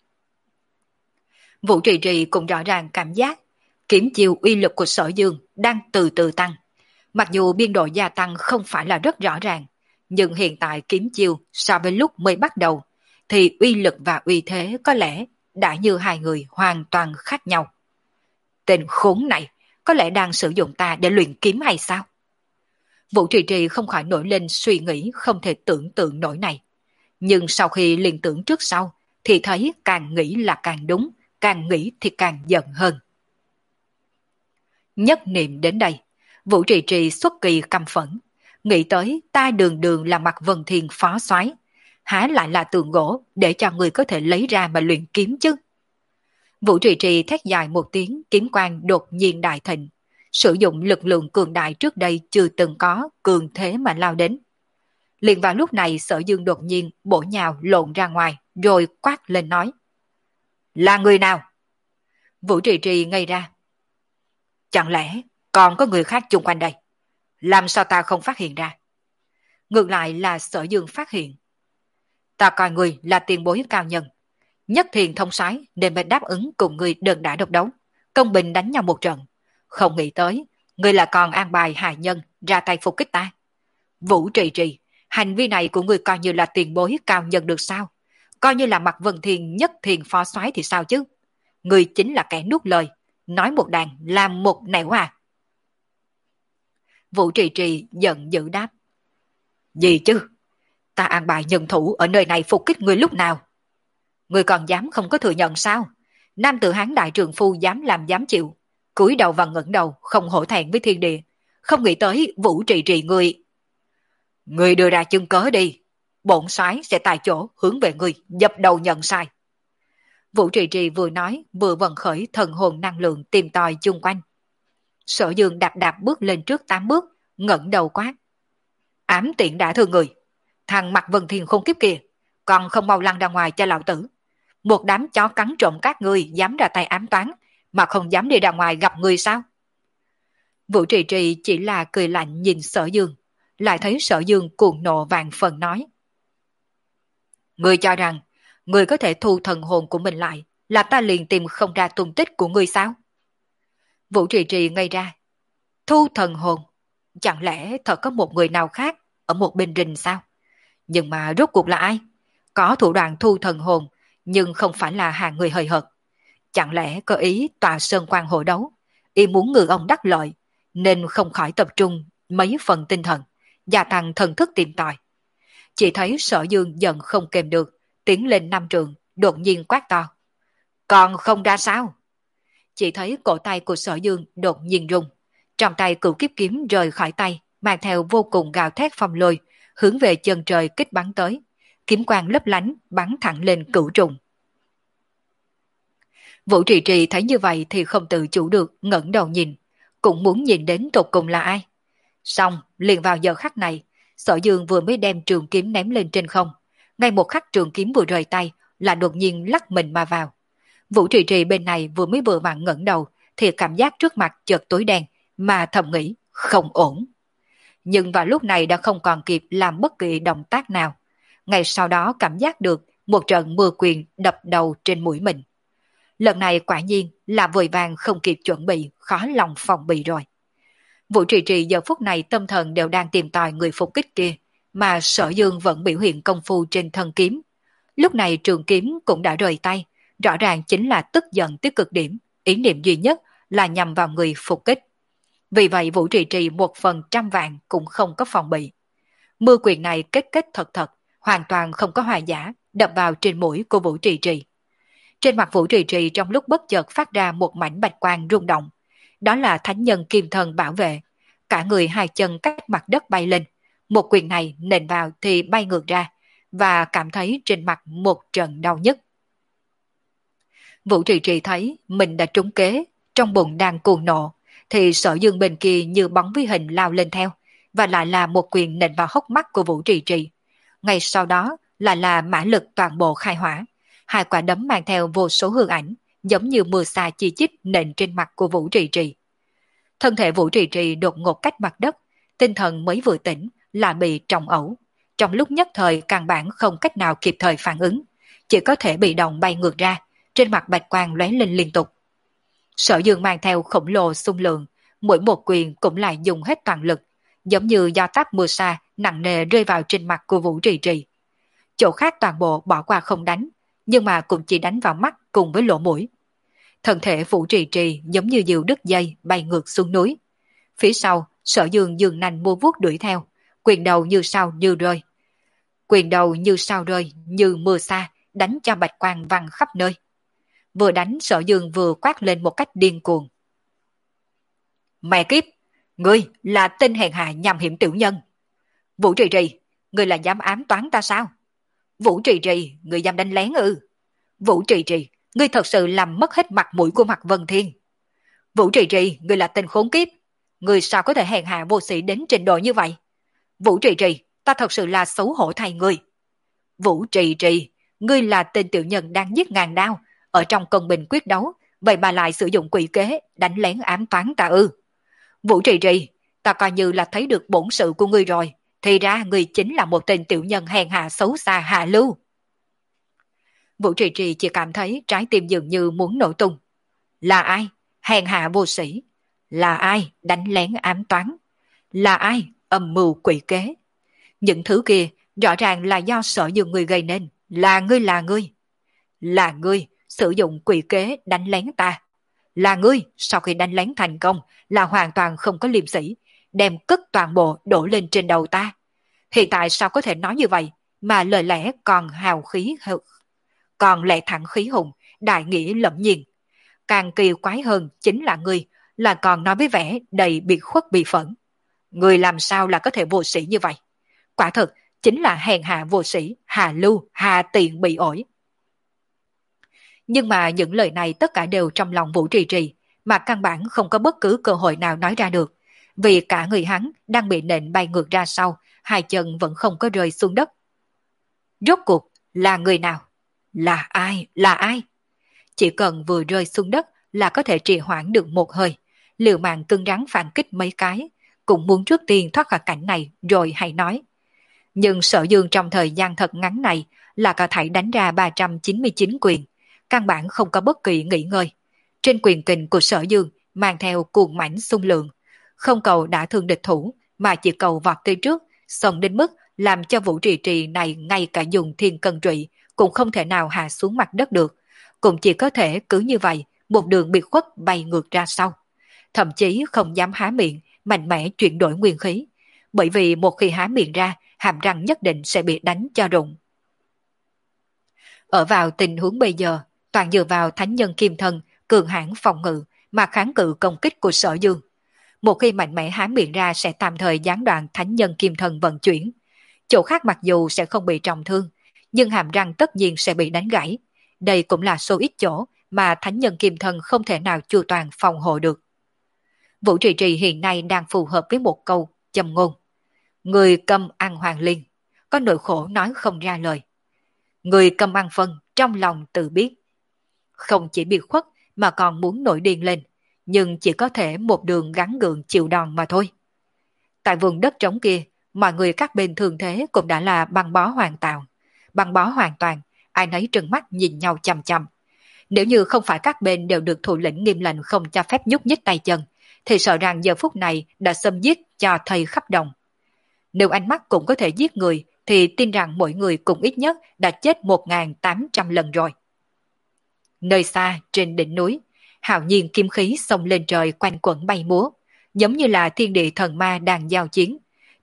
[SPEAKER 1] Vũ Trì Trì cũng rõ ràng cảm giác kiếm chiêu uy lực của Sở Dương đang từ từ tăng. Mặc dù biên độ gia tăng không phải là rất rõ ràng, nhưng hiện tại kiếm chiêu so với lúc mới bắt đầu thì uy lực và uy thế có lẽ đã như hai người hoàn toàn khác nhau. Tên khốn này có lẽ đang sử dụng ta để luyện kiếm hay sao? Vũ Trì Trì không khỏi nổi lên suy nghĩ không thể tưởng tượng nổi này. Nhưng sau khi liên tưởng trước sau thì thấy càng nghĩ là càng đúng, càng nghĩ thì càng giận hơn. Nhất niệm đến đây, Vũ Trì Trì xuất kỳ căm phẫn, nghĩ tới ta đường đường là Mạc Vân Thiên phó soái, há lại là tượng gỗ để cho người có thể lấy ra mà luyện kiếm chứ. Vũ Trì Trì thét dài một tiếng, kiếm quang đột nhiên đại thịnh, sử dụng lực lượng cường đại trước đây chưa từng có, cường thế mà lao đến. Liền vào lúc này Sở Dương đột nhiên bổ nhào lộn ra ngoài, rồi quát lên nói: Là người nào? Vũ Trì Trì ngây ra. Chẳng lẽ còn có người khác chung quanh đây? Làm sao ta không phát hiện ra? Ngược lại là Sở Dương phát hiện. Ta coi người là tiền bối cao nhân, nhất thiền thông soái nên mới đáp ứng cùng người đơn đả độc đấu, công bình đánh nhau một trận. Không nghĩ tới, người là còn an bài hài nhân ra tay phục kích ta. Vũ Trì Trì, hành vi này của người coi như là tiền bối cao nhân được sao? Coi như là Mạc Vân Thiên nhất thiền phó soái thì sao chứ? Người chính là kẻ nuốt lời, nói một đàn làm một nẻo à? Vũ Trì Trì giận dữ đáp. Gì chứ? Ta an bài nhân thủ ở nơi này phục kích người lúc nào? Người còn dám không có thừa nhận sao? Nam tử Hán đại trường phu dám làm dám chịu, cúi đầu và ngẩng đầu không hổ thẹn với thiên địa. Không nghĩ tới Vũ Trì Trì người. Người đưa ra chứng cớ đi, bổn soái sẽ tại chỗ hướng về người dập đầu nhận sai. Vũ Trì Trì vừa nói vừa vận khởi thần hồn năng lượng tìm tòi chung quanh. Sở Dương đạp đạp bước lên trước tám bước, ngẩng đầu quát. Ám tiện đã thương người, thằng Mạc Vân Thiên khôn kiếp kia, còn không mau lăn ra ngoài cho lão tử. Một đám chó cắn trộm các ngươi dám ra tay ám toán, mà không dám đi ra ngoài gặp người sao? Vũ Trì Trì chỉ là cười lạnh nhìn Sở Dương, lại thấy Sở Dương cuồng nộ vàng phần nói. Ngươi cho rằng, ngươi có thể thu thần hồn của mình lại, là ta liền tìm không ra tung tích của ngươi sao? Vũ Trì Trì ngây ra. Thu thần hồn? Chẳng lẽ thật có một người nào khác ở một bên rình sao? Nhưng mà rốt cuộc là ai? Có thủ đoạn thu thần hồn, nhưng không phải là hàng người hời hợt. Chẳng lẽ có ý tòa sơn quan hộ đấu, ý muốn ngư ông đắc lợi, nên không khỏi tập trung mấy phần tinh thần, gia tăng thần thức tìm tòi. Chỉ thấy Sở Dương giận không kềm được, tiến lên năm trường, đột nhiên quát to. Còn không ra sao? Chỉ thấy cổ tay của Sở Dương đột nhiên rung, trong tay cửu kiếp kiếm rời khỏi tay, mang theo vô cùng gào thét phong lôi, hướng về chân trời kích bắn tới. Kiếm quang lấp lánh bắn thẳng lên cửu trùng. Vũ Trì Trì thấy như vậy thì không tự chủ được ngẩng đầu nhìn, cũng muốn nhìn đến tột cùng là ai. Xong, liền vào giờ khắc này, Sở Dương vừa mới đem trường kiếm ném lên trên không, ngay một khắc trường kiếm vừa rời tay là đột nhiên lắc mình mà vào. Vũ Trì Trì bên này vừa mới vừa vặn ngẩng đầu thì cảm giác trước mặt chợt tối đen, mà thầm nghĩ không ổn. Nhưng vào lúc này đã không còn kịp làm bất kỳ động tác nào. Ngay sau đó cảm giác được một trận mưa quyền đập đầu trên mũi mình. Lần này quả nhiên là vội vàng không kịp chuẩn bị, khó lòng phòng bị rồi. Vũ Trì Trì giờ phút này tâm thần đều đang tìm tòi người phục kích kia, mà Sở Dương vẫn biểu hiện công phu trên thân kiếm. Lúc này trường kiếm cũng đã rời tay, rõ ràng chính là tức giận tới cực điểm, ý niệm duy nhất là nhằm vào người phục kích. Vì vậy Vũ Trì Trì một phần trăm vạn cũng không có phòng bị. Mưa quyền này kết kết thật thật, hoàn toàn không có hòa giả, đập vào trên mũi của Vũ Trì Trì. Trên mặt Vũ Trì Trì trong lúc bất chợt phát ra một mảnh bạch quang rung động. Đó là thánh nhân kim thần bảo vệ. Cả người hai chân cách mặt đất bay lên. Một quyền này nện vào thì bay ngược ra, và cảm thấy trên mặt một trận đau nhức. Vũ Trì Trì thấy mình đã trúng kế, trong bụng đang cuồng nộ, thì Sở Dương bên kia như bóng với hình lao lên theo, và lại là một quyền nện vào hốc mắt của Vũ Trì Trì. Ngay sau đó lại là mã lực toàn bộ khai hỏa, hai quả đấm mang theo vô số hương ảnh, giống như mưa sa chi chít nện trên mặt của Vũ Trì Trì. Thân thể Vũ Trì Trì đột ngột cách mặt đất, tinh thần mới vừa tỉnh là bị trọng ẩu. Trong lúc nhất thời căn bản không cách nào kịp thời phản ứng, chỉ có thể bị động bay ngược ra, trên mặt bạch quang lóe lên liên tục. Sở Dương mang theo khổng lồ xung lượng, mỗi một quyền cũng lại dùng hết toàn lực, giống như do táp mưa sa nặng nề rơi vào trên mặt của Vũ Trì Trì. Chỗ khác toàn bộ bỏ qua không đánh, nhưng mà cũng chỉ đánh vào mắt cùng với lỗ mũi. Thân thể Vũ Trì Trì giống như diều đứt dây bay ngược xuống núi. Phía sau, Sở Dương dường nành mua vuốt đuổi theo, quyền đầu như sao như rơi. Quyền đầu như sao rơi, như mưa sa, đánh cho bạch quang văng khắp nơi. Vừa đánh, Sở Dương vừa quát lên một cách điên cuồng. Mẹ kiếp, ngươi là tên hèn hạ nham hiểm tiểu nhân. Vũ Trì Trì, ngươi là dám ám toán ta sao? Vũ Trì Trì, ngươi dám đánh lén ư? Vũ Trì Trì, ngươi thật sự làm mất hết mặt mũi của Mạc Vân Thiên. Vũ Trì Trì, ngươi là tên khốn kiếp. Ngươi sao có thể hèn hạ vô sĩ đến trình độ như vậy? Vũ Trì Trì, ta thật sự là xấu hổ thay ngươi. Vũ Trì Trì, ngươi là tên tiểu nhân đang giết ngàn đao, ở trong công bình quyết đấu, vậy mà lại sử dụng quỷ kế, đánh lén ám toán ta ư? Vũ Trì Trì, ta coi như là thấy được bổn sự của ngươi rồi, thì ra ngươi chính là một tên tiểu nhân hèn hạ xấu xa hạ lưu. Vũ Trì Trì chỉ cảm thấy trái tim dường như muốn nổ tung. Là ai? Hèn hạ vô sĩ. Là ai đánh lén ám toán? Là ai âm mưu quỷ kế? Những thứ kia rõ ràng là do Sở Dương ngươi gây nên. Là ngươi là ngươi. Là ngươi sử dụng quỷ kế đánh lén ta. Là ngươi sau khi đánh lén thành công là hoàn toàn không có liêm sỉ, đem cất toàn bộ đổ lên trên đầu ta. Hiện tại sao có thể nói như vậy mà lời lẽ còn hào khí còn lẽ thẳng khí hùng, đại nghĩa lẫm nhiên. Càng kỳ quái hơn chính là ngươi là còn nói với vẻ đầy bị khuất bị phẫn. Ngươi làm sao là có thể vô sĩ như vậy? Quả thật chính là hèn hạ vô sĩ, hà lưu, hà tiện bị ổi. Nhưng mà những lời này tất cả đều trong lòng Vũ Trì Trì, mà căn bản không có bất cứ cơ hội nào nói ra được, vì cả người hắn đang bị nện bay ngược ra sau, hai chân vẫn không có rơi xuống đất. Rốt cuộc là người nào? Là ai? Là ai? Chỉ cần vừa rơi xuống đất là có thể trì hoãn được một hơi, liều mạng cứng rắn phản kích mấy cái, cũng muốn trước tiên thoát khỏi cảnh này rồi hãy nói. Nhưng Sở Dương trong thời gian thật ngắn này là cả thảy đánh ra ba trăm chín mươi chín quyền, căn bản không có bất kỳ nghỉ ngơi. Trên quyền kình của Sở Dương mang theo cuồng mãnh xung lượng, không cầu đã thương địch thủ mà chỉ cầu vọt tới trước, xông đến mức làm cho Vũ Trì Trì này ngay cả dùng thiên cân trụy cũng không thể nào hạ xuống mặt đất được, cũng chỉ có thể cứ như vậy một đường bị khuất bay ngược ra sau, thậm chí không dám há miệng mạnh mẽ chuyển đổi nguyên khí, bởi vì một khi há miệng ra hàm răng nhất định sẽ bị đánh cho rụng. Ở vào tình huống bây giờ, toàn dựa vào thánh nhân kim thân cường hãn phòng ngự mà kháng cự công kích của Sở Dương. Một khi mạnh mẽ há miệng ra sẽ tạm thời gián đoạn thánh nhân kim thân vận chuyển. Chỗ khác mặc dù sẽ không bị trọng thương, nhưng hàm răng tất nhiên sẽ bị đánh gãy. Đây cũng là số ít chỗ mà thánh nhân kim thân không thể nào chu toàn phòng hộ được. Vũ Trì Trì hiện nay đang phù hợp với một câu châm ngôn. Người câm ăn hoàng liên, có nỗi khổ nói không ra lời. Người câm ăn phân, trong lòng tự biết. Không chỉ bị khuất mà còn muốn nổi điên lên, nhưng chỉ có thể một đường gắn gượng chịu đòn mà thôi. Tại vùng đất trống kia, mọi người các bên thường thế cũng đã là băng bó hoàn toàn. Băng bó hoàn toàn, ai nấy trừng mắt nhìn nhau chằm chằm. Nếu như không phải các bên đều được thủ lĩnh nghiêm lệnh không cho phép nhúc nhích tay chân, thì sợ rằng giờ phút này đã xâm giết cho thây khắp đồng. Nếu ánh mắt cũng có thể giết người, thì tin rằng mỗi người cũng ít nhất đã chết một nghìn tám trăm lần rồi. Nơi xa, trên đỉnh núi, hạo nhiên kim khí xông lên trời quanh quẩn bay múa, giống như là thiên địa thần ma đang giao chiến.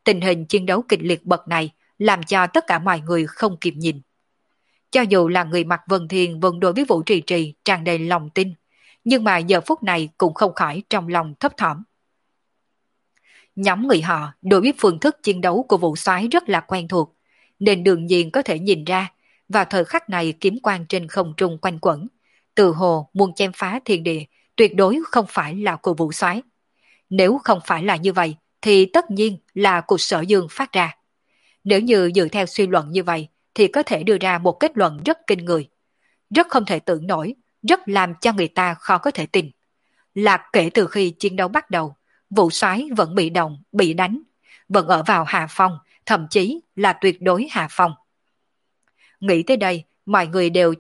[SPEAKER 1] Tình hình chiến đấu kịch liệt bậc này làm cho tất cả mọi người không kịp nhìn. Cho dù là người mặc vân thiên vẫn đối với Vũ Trì Trì tràn đầy lòng tin, nhưng mà giờ phút này cũng không khỏi trong lòng thấp thỏm. Nhóm người họ đối với phương thức chiến đấu của Vũ Soái rất là quen thuộc, nên đương nhiên có thể nhìn ra, vào thời khắc này kiếm quang trên không trung quanh quẩn, từ hồ muốn chém phá thiên địa, tuyệt đối không phải là của Vũ Soái. Nếu không phải là như vậy, thì tất nhiên là của Sở Dương phát ra. Nếu như dựa theo suy luận như vậy, thì có thể đưa ra một kết luận rất kinh người. Rất không thể tưởng nổi, rất làm cho người ta khó có thể tin. Là kể từ khi chiến đấu bắt đầu, Vũ Soái vẫn bị động, bị đánh, vẫn ở vào hạ phong, thậm chí là tuyệt đối hạ phong. Nghĩ tới đây, mọi người đều